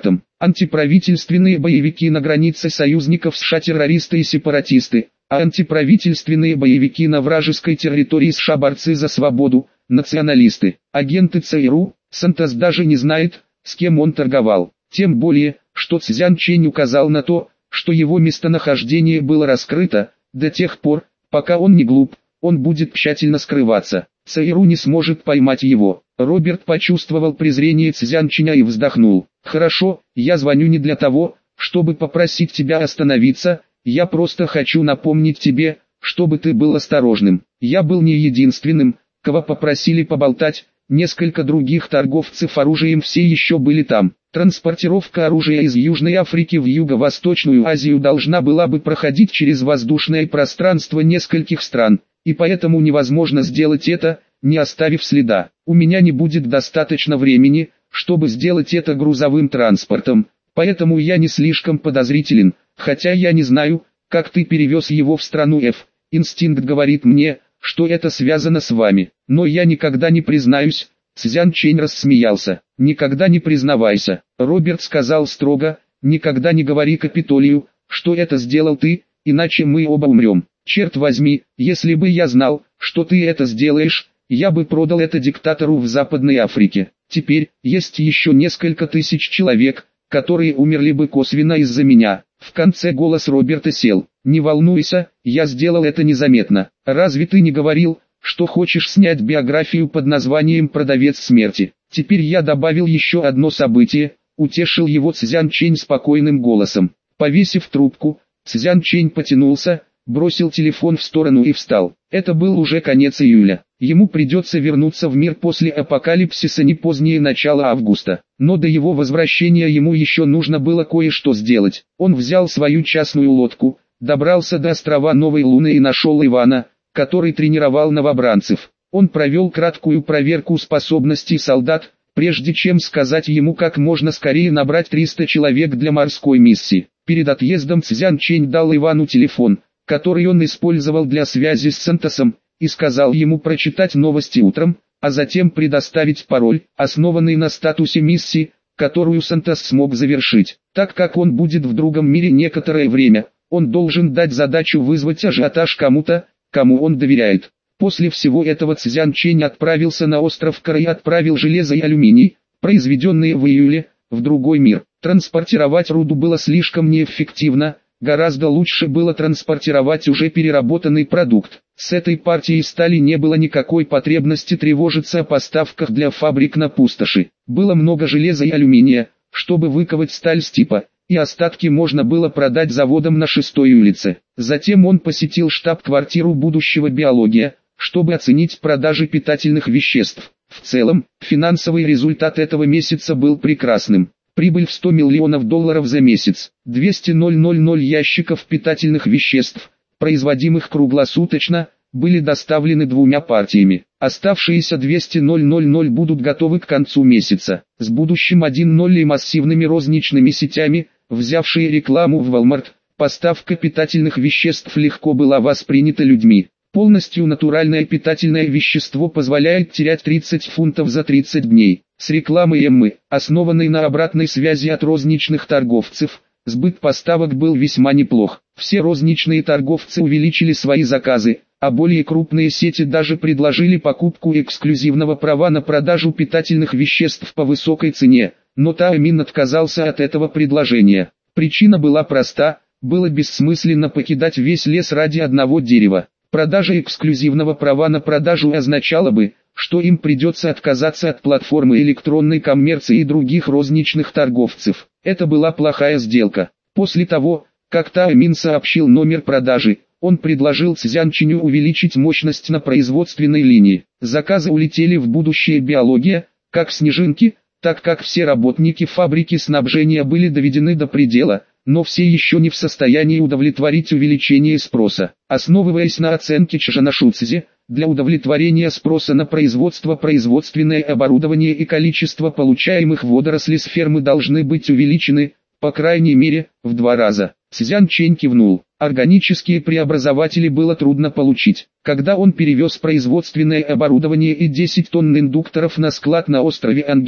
[SPEAKER 1] Антиправительственные боевики на границе союзников США террористы и сепаратисты, а антиправительственные боевики на вражеской территории США борцы за свободу, националисты, агенты ЦРУ. Сантос даже не знает, с кем он торговал. Тем более, что Цзян Чэнь указал на то, что его местонахождение было раскрыто. До тех пор, пока он не глуп, он будет тщательно скрываться. ЦРУ не сможет поймать его. Роберт почувствовал презрение Цзян Чэня и вздохнул. «Хорошо, я звоню не для того, чтобы попросить тебя остановиться, я просто хочу напомнить тебе, чтобы ты был осторожным. Я был не единственным, кого попросили поболтать, несколько других торговцев оружием все еще были там. Транспортировка оружия из Южной Африки в Юго-Восточную Азию должна была бы проходить через воздушное пространство нескольких стран, и поэтому невозможно сделать это, не оставив следа. У меня не будет достаточно времени, чтобы сделать это грузовым транспортом, поэтому я не слишком подозрителен, хотя я не знаю, как ты перевез его в страну F. Инстинкт говорит мне, что это связано с вами, но я никогда не признаюсь». Цзян Чэнь рассмеялся. «Никогда не признавайся», Роберт сказал строго, «никогда не говори Капитолию, что это сделал ты, иначе мы оба умрем. Черт возьми, если бы я знал, что ты это сделаешь, я бы продал это диктатору в Западной Африке. Теперь, есть еще несколько тысяч человек, которые умерли бы косвенно из-за меня». В конце голос Роберта сел. «Не волнуйся, я сделал это незаметно. Разве ты не говорил, что хочешь снять биографию под названием «Продавец смерти»? Теперь я добавил еще одно событие», утешил его Цзян Чэнь спокойным голосом. Повесив трубку, Цзян Чэнь потянулся, бросил телефон в сторону и встал. Это был уже конец июля. Ему придется вернуться в мир после апокалипсиса не позднее начала августа. Но до его возвращения ему еще нужно было кое-что сделать. Он взял свою частную лодку, добрался до острова Новой Луны и нашел Ивана, который тренировал новобранцев. Он провел краткую проверку способностей солдат, прежде чем сказать ему как можно скорее набрать триста человек для морской миссии. Перед отъездом Цзян Чэнь дал Ивану телефон, который он использовал для связи с Сантосом, и сказал ему прочитать новости утром, а затем предоставить пароль, основанный на статусе миссии, которую Сантос смог завершить. Так как он будет в другом мире некоторое время, он должен дать задачу вызвать ажиотаж кому-то, кому он доверяет. После всего этого Цзян Чэнь отправился на остров Кара и отправил железо и алюминий, произведенные в июле, в другой мир. Транспортировать руду было слишком неэффективно, гораздо лучше было транспортировать уже переработанный продукт. С этой партией стали не было никакой потребности тревожиться о поставках для фабрик на пустоши. Было много железа и алюминия, чтобы выковать сталь с типа, и остатки можно было продать заводам на шестой улице. Затем он посетил штаб-квартиру будущего биология, чтобы оценить продажи питательных веществ. В целом, финансовый результат этого месяца был прекрасным. Прибыль в сто миллионов долларов за месяц, двести тысяч ящиков питательных веществ, производимых круглосуточно, были доставлены двумя партиями. Оставшиеся двести тысяч будут готовы к концу месяца. С будущим один ноль и массивными розничными сетями, взявшие рекламу в Walmart, поставка питательных веществ легко была воспринята людьми. Полностью натуральное питательное вещество позволяет терять тридцать фунтов за тридцать дней. С рекламой Эммы, основанной на обратной связи от розничных торговцев, сбыт поставок был весьма неплох. Все розничные торговцы увеличили свои заказы, а более крупные сети даже предложили покупку эксклюзивного права на продажу питательных веществ по высокой цене, но Таомин отказался от этого предложения. Причина была проста: было бессмысленно покидать весь лес ради одного дерева. Продажа эксклюзивного права на продажу означала бы, что им придется отказаться от платформы электронной коммерции и других розничных торговцев. Это была плохая сделка. После того, как Таомин сообщил номер продажи, он предложил Цзян Чэню увеличить мощность на производственной линии. Заказы улетели в будущее биология, как снежинки, так как все работники фабрики снабжения были доведены до предела, но все еще не в состоянии удовлетворить увеличение спроса. Основываясь на оценке Чжанашуцзи, для удовлетворения спроса на производство производственное оборудование и количество получаемых водорослей с фермы должны быть увеличены, по крайней мере, в два раза. Цзян Чэнь кивнул. Органические преобразователи было трудно получить. Когда он перевез производственное оборудование и десять тонн индукторов на склад на острове Анге,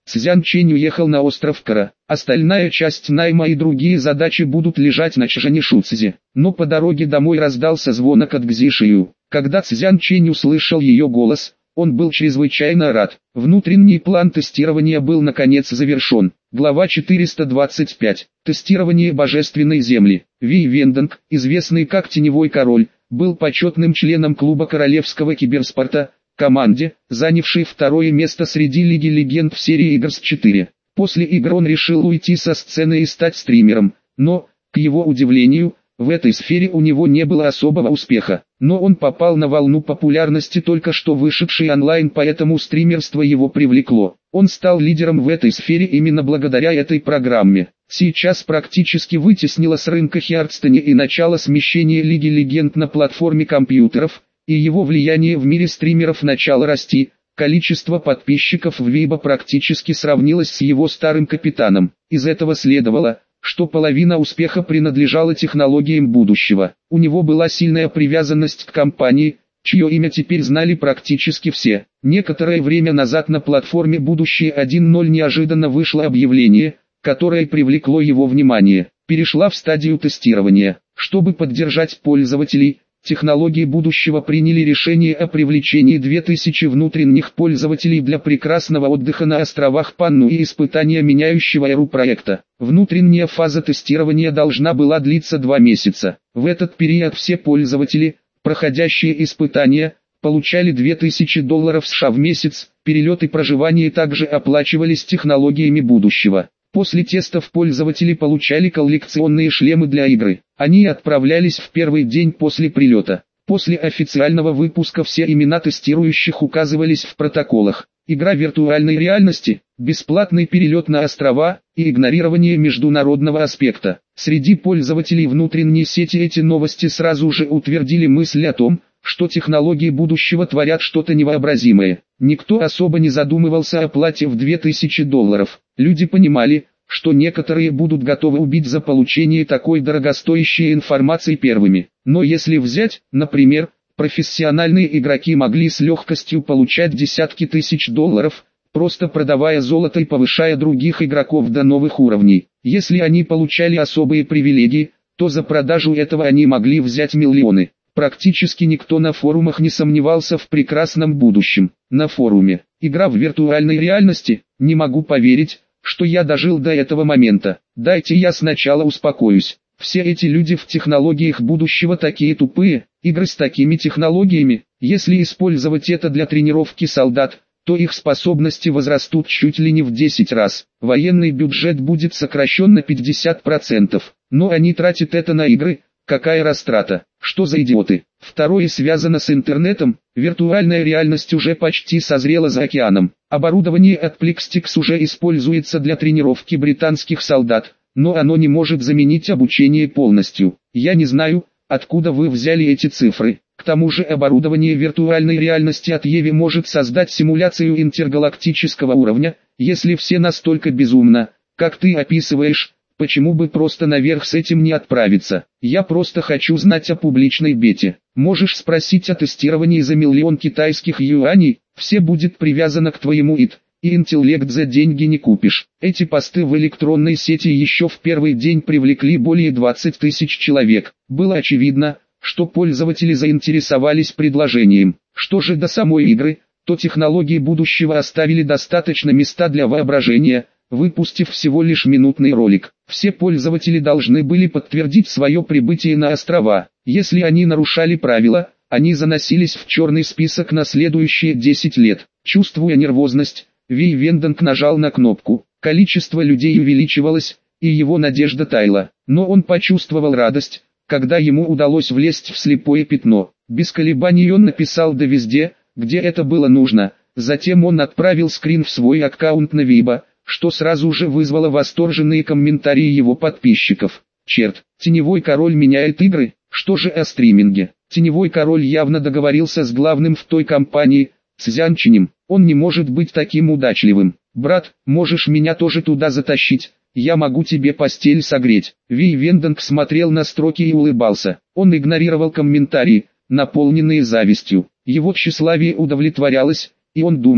[SPEAKER 1] Цзян Чэнь уехал на остров Кара. Остальная часть найма и другие задачи будут лежать на Чжанишуцзе. Но по дороге домой раздался звонок от Гзишию. Когда Цзян Чэнь услышал ее голос, он был чрезвычайно рад. Внутренний план тестирования был наконец завершен. Глава четыреста двадцать пять. Тестирование Божественной Земли. Ви Вендонг, известный как Теневой Король, был почетным членом клуба королевского киберспорта, команде, занявшей второе место среди Лиги Легенд в серии игр с четыре. После игр он решил уйти со сцены и стать стримером, но, к его удивлению, в этой сфере у него не было особого успеха. Но он попал на волну популярности только что вышедшей онлайн, поэтому стримерство его привлекло. Он стал лидером в этой сфере именно благодаря этой программе. Сейчас практически вытеснило с рынка Хеартстоне и начало смещения Лиги Легенд на платформе компьютеров, и его влияние в мире стримеров начало расти. Количество подписчиков в Вейбо практически сравнилось с его старым капитаном. Из этого следовало, что половина успеха принадлежала технологиям будущего. У него была сильная привязанность к компании, чье имя теперь знали практически все. Некоторое время назад на платформе «Будущее один ноль» неожиданно вышло объявление, которое привлекло его внимание. Перешла в стадию тестирования. Чтобы поддержать пользователей, технологии будущего приняли решение о привлечении двух тысяч внутренних пользователей для прекрасного отдыха на островах Панну и испытания меняющего эру проекта. Внутренняя фаза тестирования должна была длиться два месяца. В этот период все пользователи, проходящие испытания, получали две тысячи долларов США в месяц. Перелет и проживание также оплачивались технологиями будущего. После тестов пользователи получали коллекционные шлемы для игры. Они отправлялись в первый день после прилета. После официального выпуска все имена тестирующих указывались в протоколах. Игра виртуальной реальности, бесплатный перелет на острова и игнорирование международного аспекта. Среди пользователей внутренней сети эти новости сразу же утвердили мысль о том, что технологии будущего творят что-то невообразимое. Никто особо не задумывался о плате в две тысячи долларов. Люди понимали, что некоторые будут готовы убить за получение такой дорогостоящей информации первыми. Но если взять, например, профессиональные игроки могли с легкостью получать десятки тысяч долларов, просто продавая золото и повышая других игроков до новых уровней. Если они получали особые привилегии, то за продажу этого они могли взять миллионы. Практически никто на форумах не сомневался в прекрасном будущем. На форуме «Игра в виртуальной реальности», не могу поверить, что я дожил до этого момента. Дайте я сначала успокоюсь. Все эти люди в технологиях будущего такие тупые, игры с такими технологиями. Если использовать это для тренировки солдат, то их способности возрастут чуть ли не в десять раз. Военный бюджет будет сокращен на пятьдесят процентов. Но они тратят это на игры. Какая растрата? Что за идиоты? Второе связано с интернетом. Виртуальная реальность уже почти созрела за океаном. Оборудование от Plextix уже используется для тренировки британских солдат, но оно не может заменить обучение полностью. Я не знаю, откуда вы взяли эти цифры. К тому же оборудование виртуальной реальности от Еви может создать симуляцию интергалактического уровня, если все настолько безумно, как ты описываешь. Почему бы просто наверх с этим не отправиться? Я просто хочу знать о публичной бете. Можешь спросить о тестировании за миллион китайских юаней, все будет привязано к твоему ай ди, и интеллект за деньги не купишь. Эти посты в электронной сети еще в первый день привлекли более двадцати тысяч человек. Было очевидно, что пользователи заинтересовались предложением. Что же до самой игры, то технологии будущего оставили достаточно места для воображения. Выпустив всего лишь минутный ролик, все пользователи должны были подтвердить свое прибытие на острова. Если они нарушали правила, они заносились в черный список на следующие десять лет. Чувствуя нервозность, Ви Вендонг нажал на кнопку. Количество людей увеличивалось, и его надежда таяла. Но он почувствовал радость, когда ему удалось влезть в слепое пятно. Без колебаний он написал «да» везде, где это было нужно. Затем он отправил скрин в свой аккаунт на Вейбо, что сразу же вызвало восторженные комментарии его подписчиков. Черт, Теневой Король меняет игры, что же о стриминге? Теневой Король явно договорился с главным в той компании, Цзян Чэнем. Он не может быть таким удачливым. Брат, можешь меня тоже туда затащить, я могу тебе постель согреть. Ви Вендонг смотрел на строки и улыбался. Он игнорировал комментарии, наполненные завистью. Его тщеславие удовлетворялось, и он думал,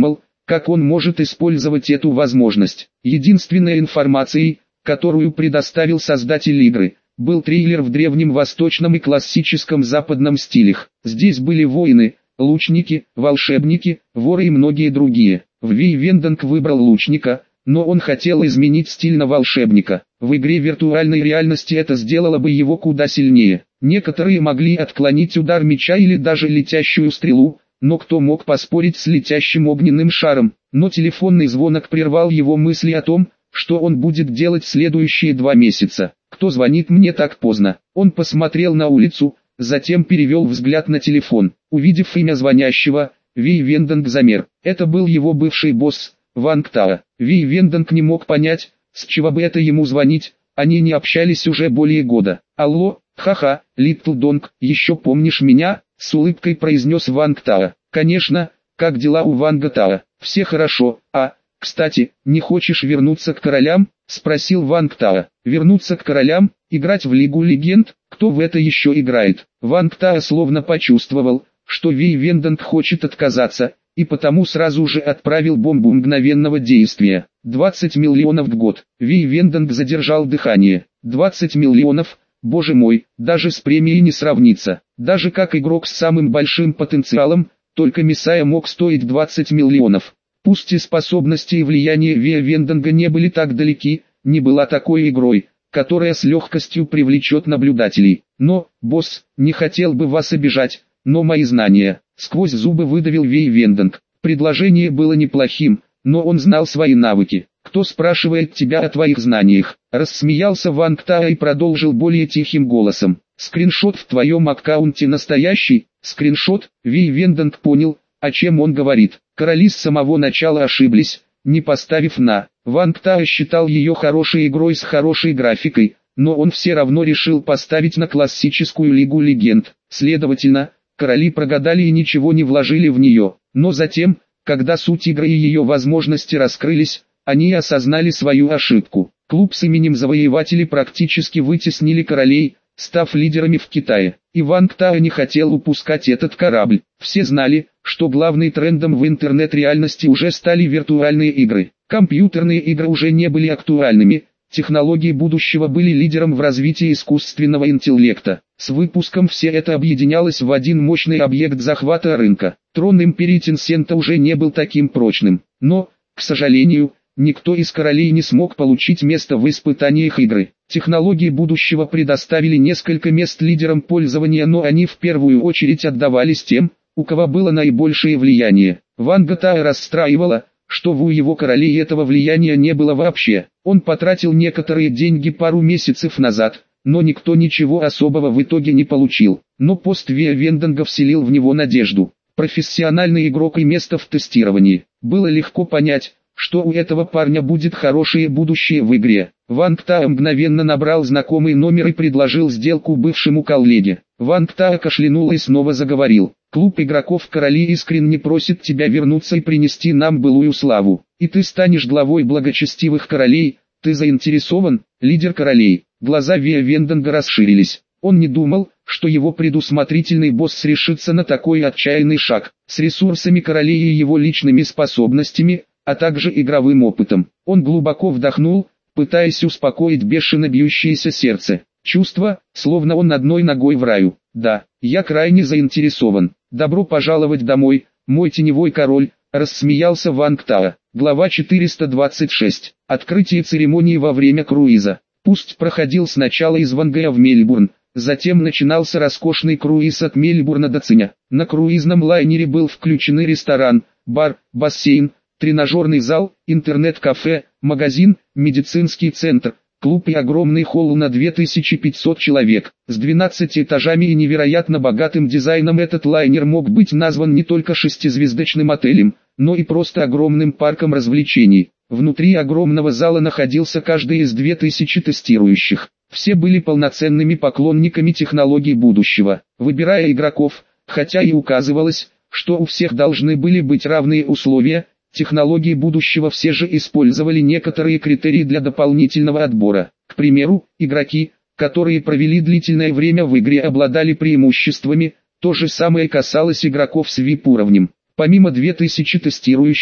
[SPEAKER 1] как он может использовать эту возможность. Единственной информацией, которую предоставил создатель игры, был трейлер в древнем восточном и классическом западном стилях. Здесь были воины, лучники, волшебники, воры и многие другие. Ви Вендонг выбрал лучника, но он хотел изменить стиль на волшебника. В игре виртуальной реальности это сделало бы его куда сильнее. Некоторые могли отклонить удар меча или даже летящую стрелу, но кто мог поспорить с летящим огненным шаром? Но телефонный звонок прервал его мысли о том, что он будет делать следующие два месяца. «Кто звонит мне так поздно?» Он посмотрел на улицу, затем перевел взгляд на телефон. Увидев имя звонящего, Ви Вендонг замер. Это был его бывший босс, Ванг Тао. Ви Вендонг не мог понять, с чего бы это ему звонить, они не общались уже более года. «Алло, ха-ха, Литл Донг, еще помнишь меня?» — с улыбкой произнес Ванг Тао. «Конечно, как дела у Ванга Тао?» «Все хорошо, а, кстати, не хочешь вернуться к королям?» — спросил Ванг Тао. «Вернуться к королям? Играть в Лигу Легенд? Кто в это еще играет?» Ванг Тао словно почувствовал, что Ви Вендонг хочет отказаться, и потому сразу же отправил бомбу мгновенного действия. двадцать миллионов в год. Ви Вендонг задержал дыхание. двадцать миллионов, боже мой, даже с премией не сравнится. Даже как игрок с самым большим потенциалом, только Мессия мог стоить двадцать миллионов. Пусть и способности и влияние Ви Вендонга не были так далеки, не была такой игрой, которая с легкостью привлечет наблюдателей. Но, босс, не хотел бы вас обижать, но мои знания, сквозь зубы выдавил Ви Вендонг. Предложение было неплохим, но он знал свои навыки. «Кто спрашивает тебя о твоих знаниях?» Рассмеялся Ванг Тао и продолжил более тихим голосом. «Скриншот в твоем аккаунте настоящий?» Скриншот. Ви Вендонг понял, о чем он говорит. Короли с самого начала ошиблись, не поставив на. Ванг Тао считал ее хорошей игрой с хорошей графикой, но он все равно решил поставить на классическую Лигу Легенд. Следовательно, короли прогадали и ничего не вложили в нее. Но затем, когда суть игры и ее возможности раскрылись, они осознали свою ошибку. Клуб с именем Завоеватели практически вытеснили королей, став лидерами в Китае. И Ванг Тао не хотел упускать этот корабль. Все знали, что главным трендом в интернет-реальности уже стали виртуальные игры. Компьютерные игры уже не были актуальными, технологии будущего были лидером в развитии искусственного интеллекта. С выпуском все это объединялось в один мощный объект захвата рынка. Трон империи Tencent уже не был таким прочным. Но, к сожалению, никто из королей не смог получить место в испытаниях игры. Технологии будущего предоставили несколько мест лидерам пользования, но они в первую очередь отдавались тем, у кого было наибольшее влияние. Ванга Тао расстраивало, что у его королей этого влияния не было вообще. Он потратил некоторые деньги пару месяцев назад, но никто ничего особого в итоге не получил. Но пост Ви Вендонга вселил в него надежду. Профессиональный игрок и место в тестировании. Было легко понять, что у этого парня будет хорошее будущее в игре. Ванг Тао мгновенно набрал знакомый номер и предложил сделку бывшему коллеге. Ванг Тао кашлянул и снова заговорил. «Клуб игроков Короли искренне просит тебя вернуться и принести нам былую славу. И ты станешь главой благочестивых королей. Ты заинтересован?» Лидер королей. Глаза Ви Вендонга расширились. Он не думал, что его предусмотрительный босс решится на такой отчаянный шаг. С ресурсами королей и его личными способностями, а также игровым опытом. Он глубоко вдохнул, пытаясь успокоить бешено бьющееся сердце. Чувство, словно он одной ногой в раю. «Да, я крайне заинтересован. Добро пожаловать домой, мой теневой король», — рассмеялся Ванг Тао. Глава четыреста двадцать шесть. Открытие церемонии во время круиза. Пусть проходил сначала из Вангая в Мельбурн, затем начинался роскошный круиз от Мельбурна до Циня. На круизном лайнере был включены ресторан, бар, бассейн, тренажерный зал, интернет-кафе, магазин, медицинский центр, клуб и огромный холл на две тысячи пятьсот человек. С двенадцатью этажами и невероятно богатым дизайном этот лайнер мог быть назван не только шестизвездочным отелем, но и просто огромным парком развлечений. Внутри огромного зала находился каждый из двух тысяч тестирующих. Все были полноценными поклонниками технологий будущего. Выбирая игроков, хотя и указывалось, что у всех должны были быть равные условия, технологии будущего все же использовали некоторые критерии для дополнительного отбора. К примеру, игроки, которые провели длительное время в игре, обладали преимуществами. То же самое касалось игроков с ви ай пи уровнем. Помимо двух тысяч тестирующих,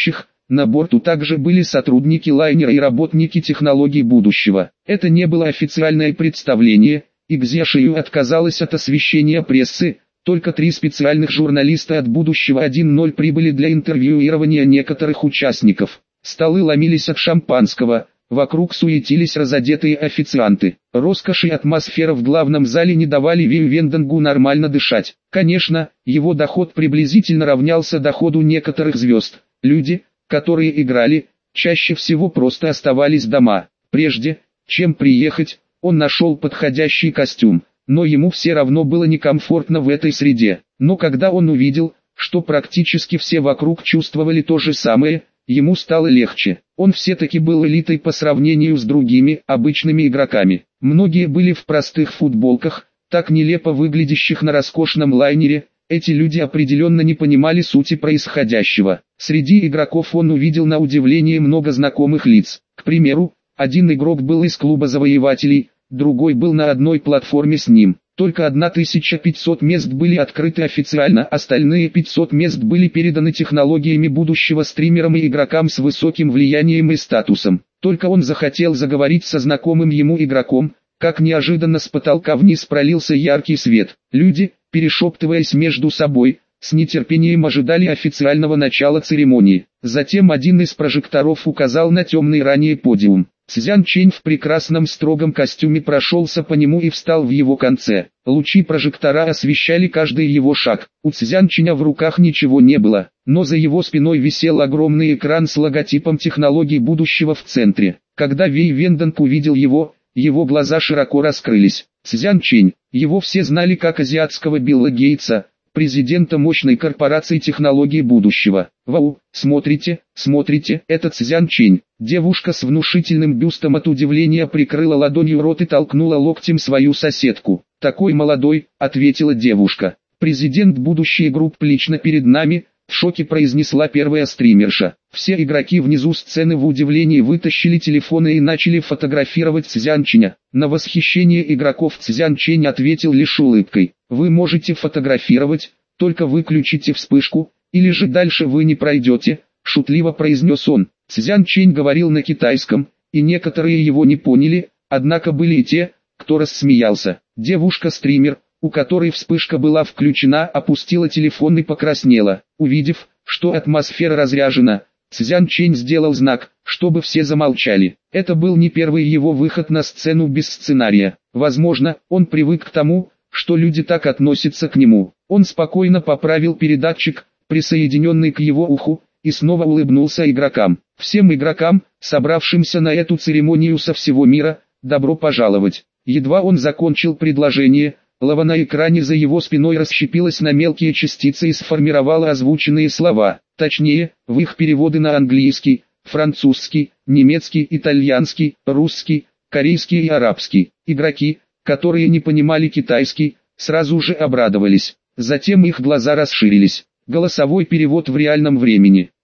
[SPEAKER 1] На борту также были сотрудники лайнера и работники технологий будущего. Это не было официальное представление, и Гзяшию отказалась от освещения прессы. Только три специальных журналиста от будущего один ноль прибыли для интервьюирования некоторых участников. Столы ломились от шампанского, вокруг суетились разодетые официанты. Роскошь и атмосфера в главном зале не давали Вию Венденгу нормально дышать. Конечно, его доход приблизительно равнялся доходу некоторых звезд. Люди, которые играли, чаще всего просто оставались дома. Прежде, чем приехать, он нашел подходящий костюм. Но ему все равно было некомфортно в этой среде. Но когда он увидел, что практически все вокруг чувствовали то же самое, ему стало легче. Он все-таки был элитой по сравнению с другими, обычными игроками. Многие были в простых футболках, так нелепо выглядящих на роскошном лайнере. Эти люди определенно не понимали сути происходящего. Среди игроков он увидел на удивление много знакомых лиц. К примеру, один игрок был из клуба завоевателей, другой был на одной платформе с ним. Только тысяча пятьсот мест были открыты официально, остальные пятьсот мест были переданы технологиями будущего стримерам и игрокам с высоким влиянием и статусом. Только он захотел заговорить со знакомым ему игроком, как неожиданно с потолка вниз пролился яркий свет. Люди, перешептываясь между собой, с нетерпением ожидали официального начала церемонии. Затем один из прожекторов указал на темный ранее подиум. Цзян Чэнь в прекрасном строгом костюме прошелся по нему и встал в его конце. Лучи прожектора освещали каждый его шаг. У Цзян Чэня в руках ничего не было, но за его спиной висел огромный экран с логотипом технологий будущего в центре. Когда Вей Венденг увидел его, его глаза широко раскрылись. Цзян Чэнь, его все знали как азиатского Билла Гейтса, президента мощной корпорации технологий будущего. Вау, смотрите, смотрите, это Цзян Чэнь. Девушка с внушительным бюстом от удивления прикрыла ладонью рот и толкнула локтем свою соседку. «Такой молодой», — ответила девушка. «Президент будущей группы лично перед нами», — в шоке произнесла первая стримерша. Все игроки внизу сцены в удивлении вытащили телефоны и начали фотографировать Цзян Чэня. На восхищение игроков Цзян Чэнь ответил лишь улыбкой. «Вы можете фотографировать, только выключите вспышку, или же дальше вы не пройдете», — шутливо произнес он. Цзян Чэнь говорил на китайском, и некоторые его не поняли, однако были и те, кто рассмеялся. Девушка-стример, у которой вспышка была включена, опустила телефон и покраснела. Увидев, что атмосфера разряжена, Цзян Чэнь сделал знак, чтобы все замолчали. Это был не первый его выход на сцену без сценария. Возможно, он привык к тому, что люди так относятся к нему. Он спокойно поправил передатчик, присоединенный к его уху, и снова улыбнулся игрокам. Всем игрокам, собравшимся на эту церемонию со всего мира, добро пожаловать. Едва он закончил предложение, лава на экране за его спиной расщепилась на мелкие частицы и сформировала озвученные слова. Точнее, в их переводы на английский, французский, немецкий, итальянский, русский, корейский и арабский. Игроки, которые не понимали китайский, сразу же обрадовались. Затем их глаза расширились. Голосовой перевод в реальном времени.